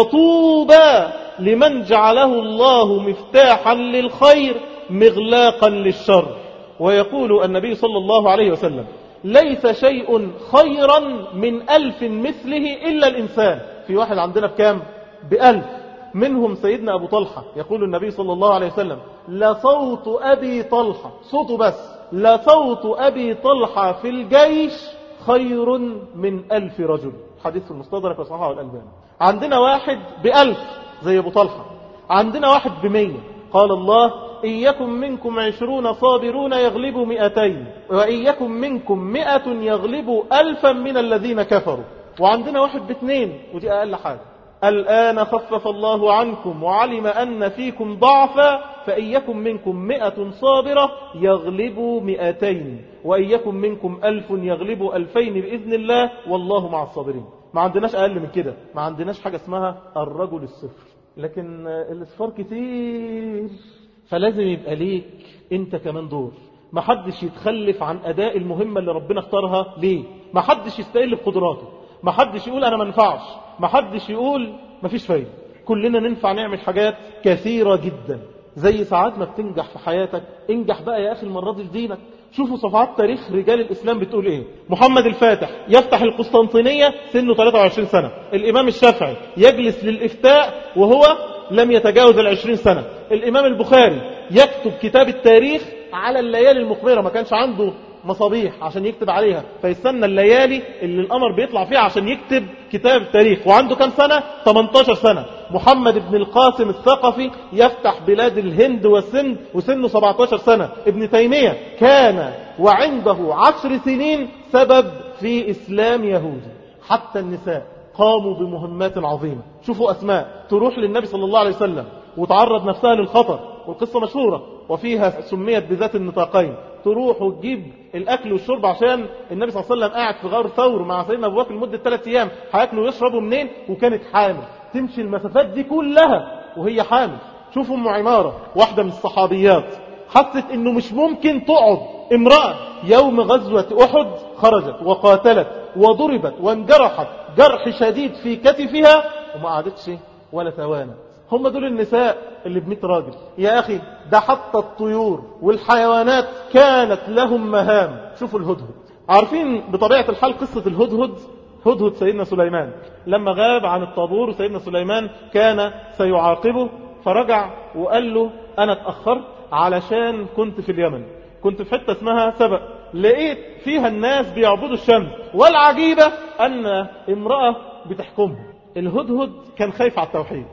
فطوبى لمن جعله الله مفتاحا للخير مغلاقا للشر. ويقول النبي صلى الله عليه وسلم ليس شيء خيرا من ألف مثله إلا الإنسان. في واحد عندنا بكام؟ بألف، منهم سيدنا أبو طلحة. يقول النبي صلى الله عليه وسلم لصوت أبي طلحة، صوته بس، لصوت أبي طلحة في الجيش خير من ألف رجل. حديث المستدرك وصححه الألباني. عندنا واحد بألف زي أبو طلحة، عندنا واحد بمية. قال الله إن يكن منكم عشرون صابرون يغلبوا مئتين وإن يكن منكم مئة يغلبوا ألفا من الذين كفروا. وعندنا واحد باثنين ودي أقل حاجة. الآن خفف الله عنكم وعلم أن فيكم ضعفا فإن يكن منكم مئة صابرة يغلبوا مئتين وإن يكن منكم ألف يغلبوا ألفين بإذن الله والله مع الصابرين. ما عندناش أقل من كده، ما عندناش حاجة اسمها الرجل الصفر، لكن الإصفار كتير. فلازم يبقى ليك انت كمان دور، ما حدش يتخلف عن أداء المهمة اللي ربنا اختارها ليه، ما حدش يستقل بقدراته، ما حدش يقول أنا ما نفعش، ما حدش يقول ما فيش فايدة. كلنا ننفع نعمل حاجات كثيرة جدا. زي ساعات ما بتنجح في حياتك انجح بقى يا أخي المرة دي في دينك. شوفوا صفحات تاريخ رجال الإسلام بتقول إيه. محمد الفاتح يفتح القسطنطينية سنه ثلاثة وعشرين سنة. الإمام الشافعي يجلس للإفتاء وهو لم يتجاوز العشرين سنة. الإمام البخاري يكتب كتاب التاريخ على الليالي المقمرة، ما كانش عنده مصابيح عشان يكتب عليها فيستنى الليالي اللي القمر بيطلع فيها عشان يكتب كتاب التاريخ، وعنده كم سنة؟ ثمانية عشر سنة. محمد بن القاسم الثقفي يفتح بلاد الهند والسند وسنه سبعة عشر سنة. ابن تيمية كان وعنده عشر سنين سبب في إسلام يهودي. حتى النساء قاموا بمهمات عظيمة. شوفوا أسماء تروح للنبي صلى الله عليه وسلم وتعرض نفسها للخطر، والقصة مشهورة وفيها سميت بذات النطاقين، تروح وتجيب الأكل والشرب عشان النبي صلى الله عليه وسلم قاعد في غار ثور مع سيدنا أبو بكر لمدة ثلاث أيام، هياكلوا ويشربوا منين؟ وكانت حامل، تمشي المسافات دي كلها وهي حامل. شوفوا أم عمارة واحدة من الصحابيات حست إنه مش ممكن تقعد امرأة. يوم غزوة أحد خرجت وقاتلت وضربت وانجرحت جرح شديد في كتفها وما قعدتش ولا ثوانت. هم دول النساء اللي بمئة راجل يا أخي. ده حتى الطيور والحيوانات كانت لهم مهام. شوفوا الهدهد، عارفين بطبيعة الحال قصة الهدهد؟ هدهد سيدنا سليمان لما غاب عن الطابور وسيدنا سليمان كان سيعاقبه، فرجع وقال له أنا اتأخرت علشان كنت في اليمن، كنت في حتة اسمها سبأ، لقيت فيها الناس بيعبدوا الشمس، والعجيبة أن امرأة بتحكمهم. الهدهد كان خايف على التوحيد،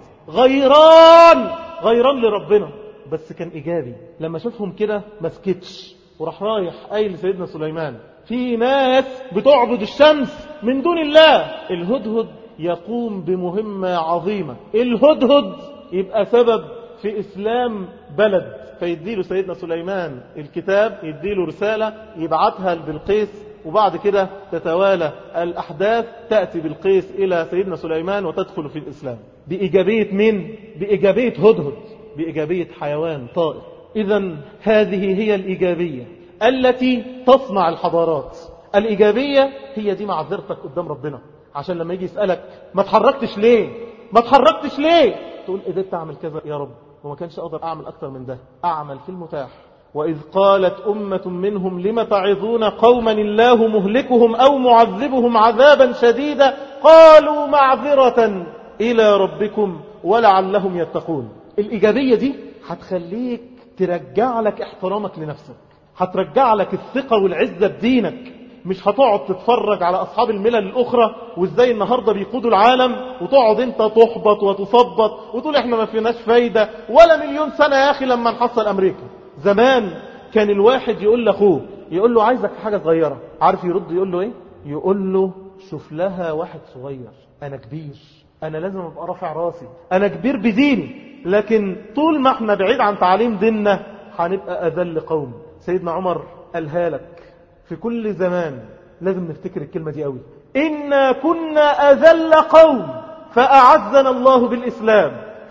غيران غيران لربنا، بس كان إيجابي. لما شافهم كده ما سكتش وراح رايح قايل لسيدنا سليمان في ناس بتعبد الشمس من دون الله. الهدهد يقوم بمهمة عظيمة، الهدهد يبقى سبب في إسلام بلد، فيديله سيدنا سليمان الكتاب، يديله رسالة يبعتها لبلقيس، وبعد كده تتوالى الأحداث، تأتي بلقيس إلى سيدنا سليمان وتدخل في الإسلام. بإيجابية من؟ بإيجابية هدهد، بإيجابية حيوان طائر. إذن هذه هي الإيجابية التي تصنع الحضارات. الإيجابية هي دي معذرتك قدام ربنا، عشان لما يجي يسألك ما تحركتش ليه ما تحركتش ليه تقول قدرت أعمل كذا يا رب وما كانش أقدر أعمل أكتر من ده، أعمل في المتاح. وإذ قالت أمة منهم لم تعظون قوما الله مهلكهم أو معذبهم عذابا شديدا قالوا معذرة إلى ربكم ولعلهم يتقون. الإيجابية دي هتخليك ترجع لك احترامك لنفسك، هترجع لك الثقة والعزة بدينك. مش هتقعد تتفرج على أصحاب الملل الأخرى وإزاي النهاردة بيقودوا العالم وتقعد انت تحبط وتصبط وتقول احنا ما فيناش فايدة ولا مليون سنة يا أخي لما نحصل أمريكا. زمان كان الواحد يقول لأخوه، يقول له عايزك في حاجة صغيرة، عارف يرد يقول له ايه؟ يقول له شوف لها واحد صغير، أنا كبير، أنا لازم أبقى رافع راسي، أنا كبير بديني. لكن طول ما احنا بعيد عن تعليم ديننا هنبقى أذل قوم. سيدنا عمر قالها لك في كل زمان، لازم نفتكر الكلمة دي قوي، إنا كنا أذل قوم فأعزنا الله بالإسلام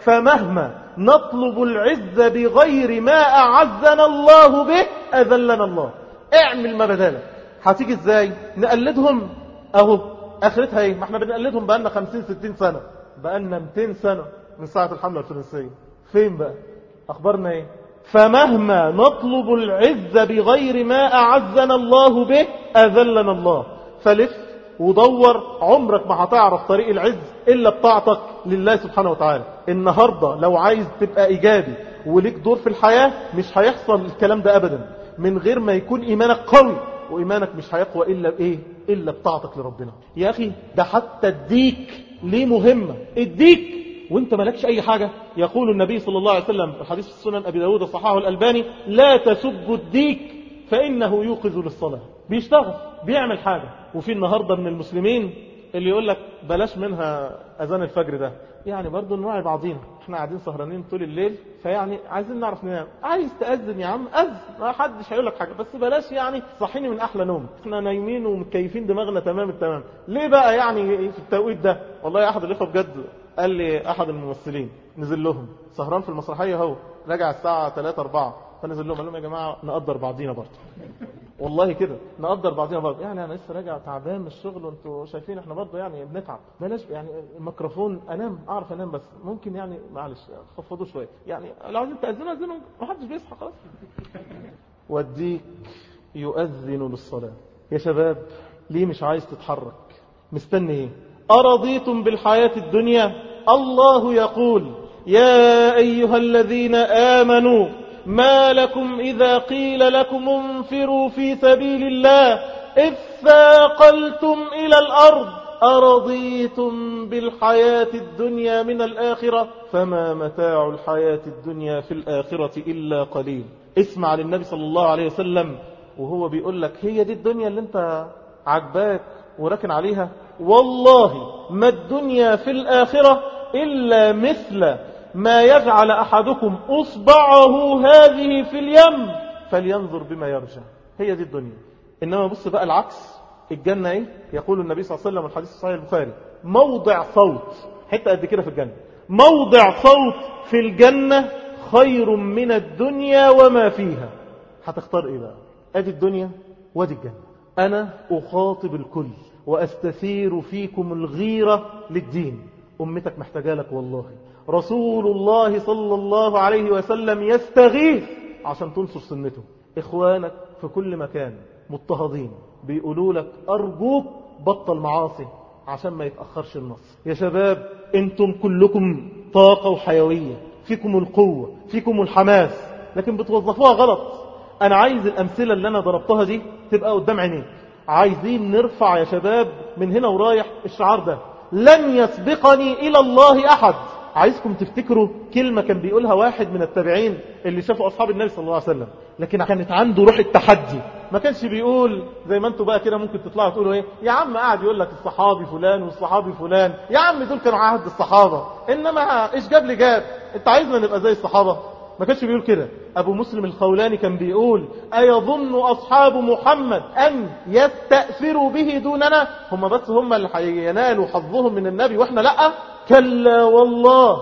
فمهما نطلب العز بغير ما أعزنا الله به أذلنا الله. اعمل ما بدالك. هتيجي ازاي؟ نقلدهم اهو. اخرتها ايه؟ ما احنا بنقلدهم بقالنا خمسين ستين سنة، بقالنا مئتين سنة من ساعة الحملة الفرنسية. فين بقى اخبارنا ايه؟ فمهما نطلب العز بغير ما أعزنا الله به أذلنا الله. فلف ودور، عمرك ما هتعرف طريق العز إلا بطاعتك لله سبحانه وتعالى. النهاردة لو عايز تبقى إيجابي وليك دور في الحياة، مش هيحصل الكلام ده أبدا من غير ما يكون إيمانك قوي، وإيمانك مش هيقوى إلا بإيه؟ إلا بطاعتك لربنا. يا أخي ده حتى الديك ليه مهمة. الديك وانت مالكش اي حاجة. يقول النبي صلى الله عليه وسلم في الحديث في السنن ابي داود صححه الألباني: لا تسبوا الديك فانه يوقظ للصلاة. بيشتغل بيعمل حاجة. وفي النهاردة من المسلمين اللي يقول لك بلاش منها اذان الفجر ده، يعني برضو نوعي بعضينا، احنا قاعدين سهرانين طول الليل، فيعني عايزين نعرف ننام. عايز تأذن يا عم أذن، ما حدش هيقول لك حاجة، بس بلاش يعني صحيني من احلى نوم، احنا نايمين ومكيفين دماغنا تمام التمام. ليه بقى يعني في التوقيت ده؟ والله احد الاخوه بجد قال لي احد الممثلين نزل لهم سهران في المسرحيه اهو، رجع الساعه ثلاثة أربعة، فنزل لهم قال لهم يا جماعه نقدر بعضينا برضه. والله كده نقدر بعضينا برضه، يعني انا لسه راجع تعبان من الشغل وانتوا شايفين احنا برضه يعني بنتعب، بلاش يعني الميكروفون انام، اعرف انام بس ممكن يعني معلش خفضوا شويه، يعني لو عايزين تاذنوا اذنوا، ما حدش بيصحى خلاص. وديك يؤذن للصلاه. يا شباب ليه مش عايز تتحرك؟ مستني ايه؟ أرضيتم بالحياة الدنيا؟ الله يقول: يا أيها الذين آمنوا ما لكم إذا قيل لكم انفروا في سبيل الله إذ ثاقلتم إلى الأرض أرضيتم بالحياة الدنيا من الآخرة فما متاع الحياة الدنيا في الآخرة إلا قليل. اسمع للنبي صلى الله عليه وسلم وهو بيقول لك هي دي الدنيا اللي انت عجباك وراكن عليها؟ والله ما الدنيا في الآخرة إلا مثل ما يجعل أحدكم أصبعه هذه في اليم فلينظر بما يرجع. هي دي الدنيا. إنما بص بقى العكس، الجنة إيه؟ يقول النبي صلى الله عليه وسلم الحديث الصحيح البخاري: موضع صوت، حتى قد كده في الجنة، موضع صوت في الجنة خير من الدنيا وما فيها. هتختار إيه بقى؟ أدي الدنيا وادي الجنة. أنا أخاطب الكل وأستثير فيكم الغيرة للدين. أمتك محتاجة لك والله. رسول الله صلى الله عليه وسلم يستغيث عشان تنصر سنته. إخوانك في كل مكان مضطهدين بيقولوا لك أرجوك بطل معاصي عشان ما يتأخرش النصر. يا شباب انتم كلكم طاقة وحيوية، فيكم القوة، فيكم الحماس، لكن بتوظفوها غلط. أنا عايز الأمثلة اللي أنا ضربتها دي تبقى قدام عينيك. عايزين نرفع يا شباب من هنا ورايح الشعار ده: لن يسبقني إلى الله أحد. عايزكم تفتكروا كلمة كان بيقولها واحد من التابعين اللي شافوا أصحاب النبي صلى الله عليه وسلم، لكن كانت عنده روح التحدي. ما كانش بيقول زي ما انتوا بقى كده ممكن تطلعوا تقولوا ايه يا عم، قاعد يقول لك الصحابي فلان والصحابي فلان، يا عم دول كانوا عهد الصحابة، انما ايش جاب لي جاب، انت عايزنا نبقى زي الصحابة؟ ما كانش بيقول كده. أبو مسلم الخولاني كان بيقول: أيظن أصحاب محمد أن يستأثروا به دوننا؟ هم بس هم اللي هينالوا حظهم من النبي وإحنا لأ؟ كلا والله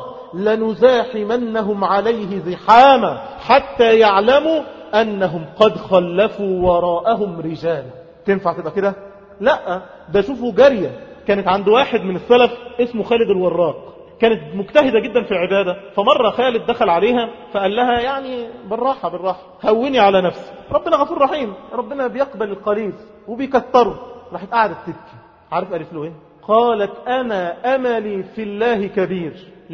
لنزاحمنهم عليه زحاما حتى يعلموا أنهم قد خلفوا وراءهم رجالا. تنفع تبقى كده؟ لأ. ده شوفوا جارية كانت عند واحد من السلف اسمه خالد الوراق، كانت مجتهدة جدا في العبادة. فمرة خالد دخل عليها فقال لها يعني بالراحة بالراحة هوني على نفسي، ربنا غفور رحيم، ربنا بيقبل القليل وبيكتره. راحت قاعدة تبكي. عارف قالت له ايه؟ قالت: أنا أملي في الله كبير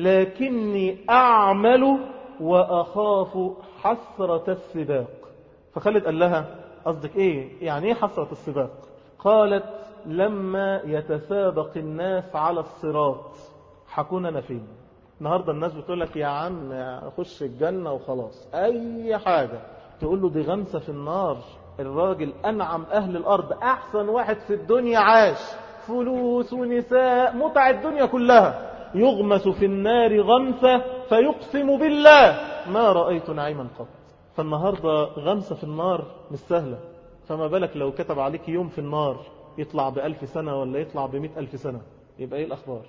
لكني أعمل وأخاف حسرة السباق. فخالد قال لها: قصدك ايه؟ يعني ايه حسرة السباق؟ قالت: لما يتسابق الناس على الصراط حكون أنا فين؟ النهاردة الناس بتقول لك يا عم أخش الجنة وخلاص، أي حاجة تقول له دي غمسة في النار. الراجل أنعم أهل الأرض، أحسن واحد في الدنيا عاش، فلوس ونساء، متع الدنيا كلها، يغمس في النار غمسة فيقسم بالله ما رأيت نعيما قط. فالنهاردة غمسة في النار مش سهلة، فما بالك لو كتب عليك يوم في النار يطلع بألف سنة ولا يطلع بمئة ألف سنة، يبقى إيه الأخبار؟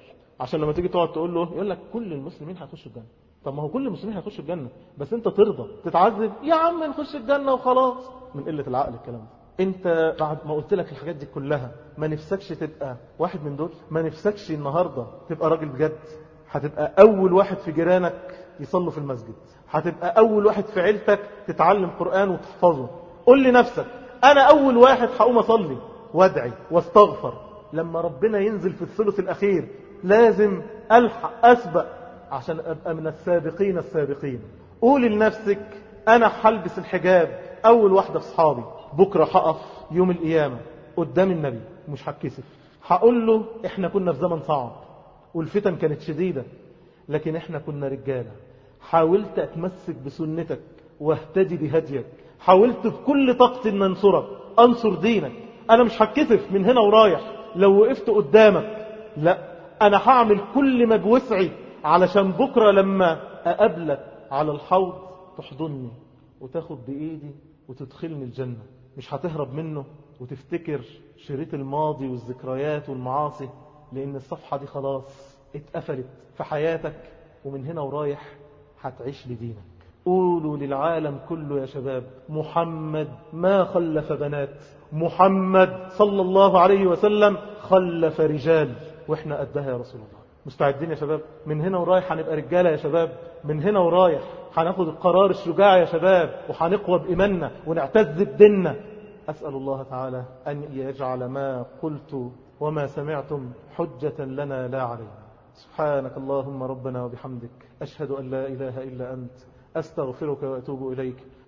عشان لما تيجي تقعد تقول له يقول لك كل المسلمين هيخشوا الجنة. طب ما هو كل المسلمين هيخشوا الجنة، بس انت ترضى تتعذب؟ يا عم نخش الجنة وخلاص. من قلة العقل الكلام ده. انت بعد ما قلت لك الحاجات دي كلها ما نفسكش تبقى واحد من دول؟ ما نفسكش النهاردة تبقى راجل بجد؟ هتبقى اول واحد في جيرانك يصلوا في المسجد، هتبقى اول واحد في عيلتك تتعلم قرآن وتحفظه. قل لنفسك انا اول واحد هقوم اصلي وادعي واستغفر. لما ربنا ينزل في الثلث الاخير لازم الحق اسبق عشان ابقى من السابقين السابقين. قول لنفسك انا هلبس الحجاب اول واحدة في صحابي، بكرة هقف يوم القيامة قدام النبي مش هتكسف، هقول له احنا كنا في زمن صعب والفتن كانت شديدة لكن احنا كنا رجالة، حاولت اتمسك بسنتك واهتدي بهديك، حاولت بكل طاقتي ان انصرك انصر دينك. انا مش هتكسف من هنا ورايح لو وقفت قدامك، لا انا هعمل كل ما بوسعي علشان بكرة لما اقابلك على الحوض تحضني وتاخد بايدي وتدخلني الجنة. مش هتهرب منه وتفتكر شريط الماضي والذكريات والمعاصي، لان الصفحة دي خلاص اتقفلت في حياتك، ومن هنا ورايح هتعيش لدينك. قولوا للعالم كله يا شباب محمد ما خلف بنات، محمد صلى الله عليه وسلم خلف رجال، واحنا قدها يا رسول الله. مستعدين يا شباب؟ من هنا ورايح هنبقى رجالة يا شباب، من هنا ورايح هناخد القرار الشجاع يا شباب، وهنقوى بإيماننا ونعتز بديننا. أسأل الله تعالى أن يجعل ما قلت وما سمعتم حجة لنا لا علينا. سبحانك اللهم ربنا وبحمدك، أشهد أن لا إله إلا أنت، أستغفرك وأتوب إليك.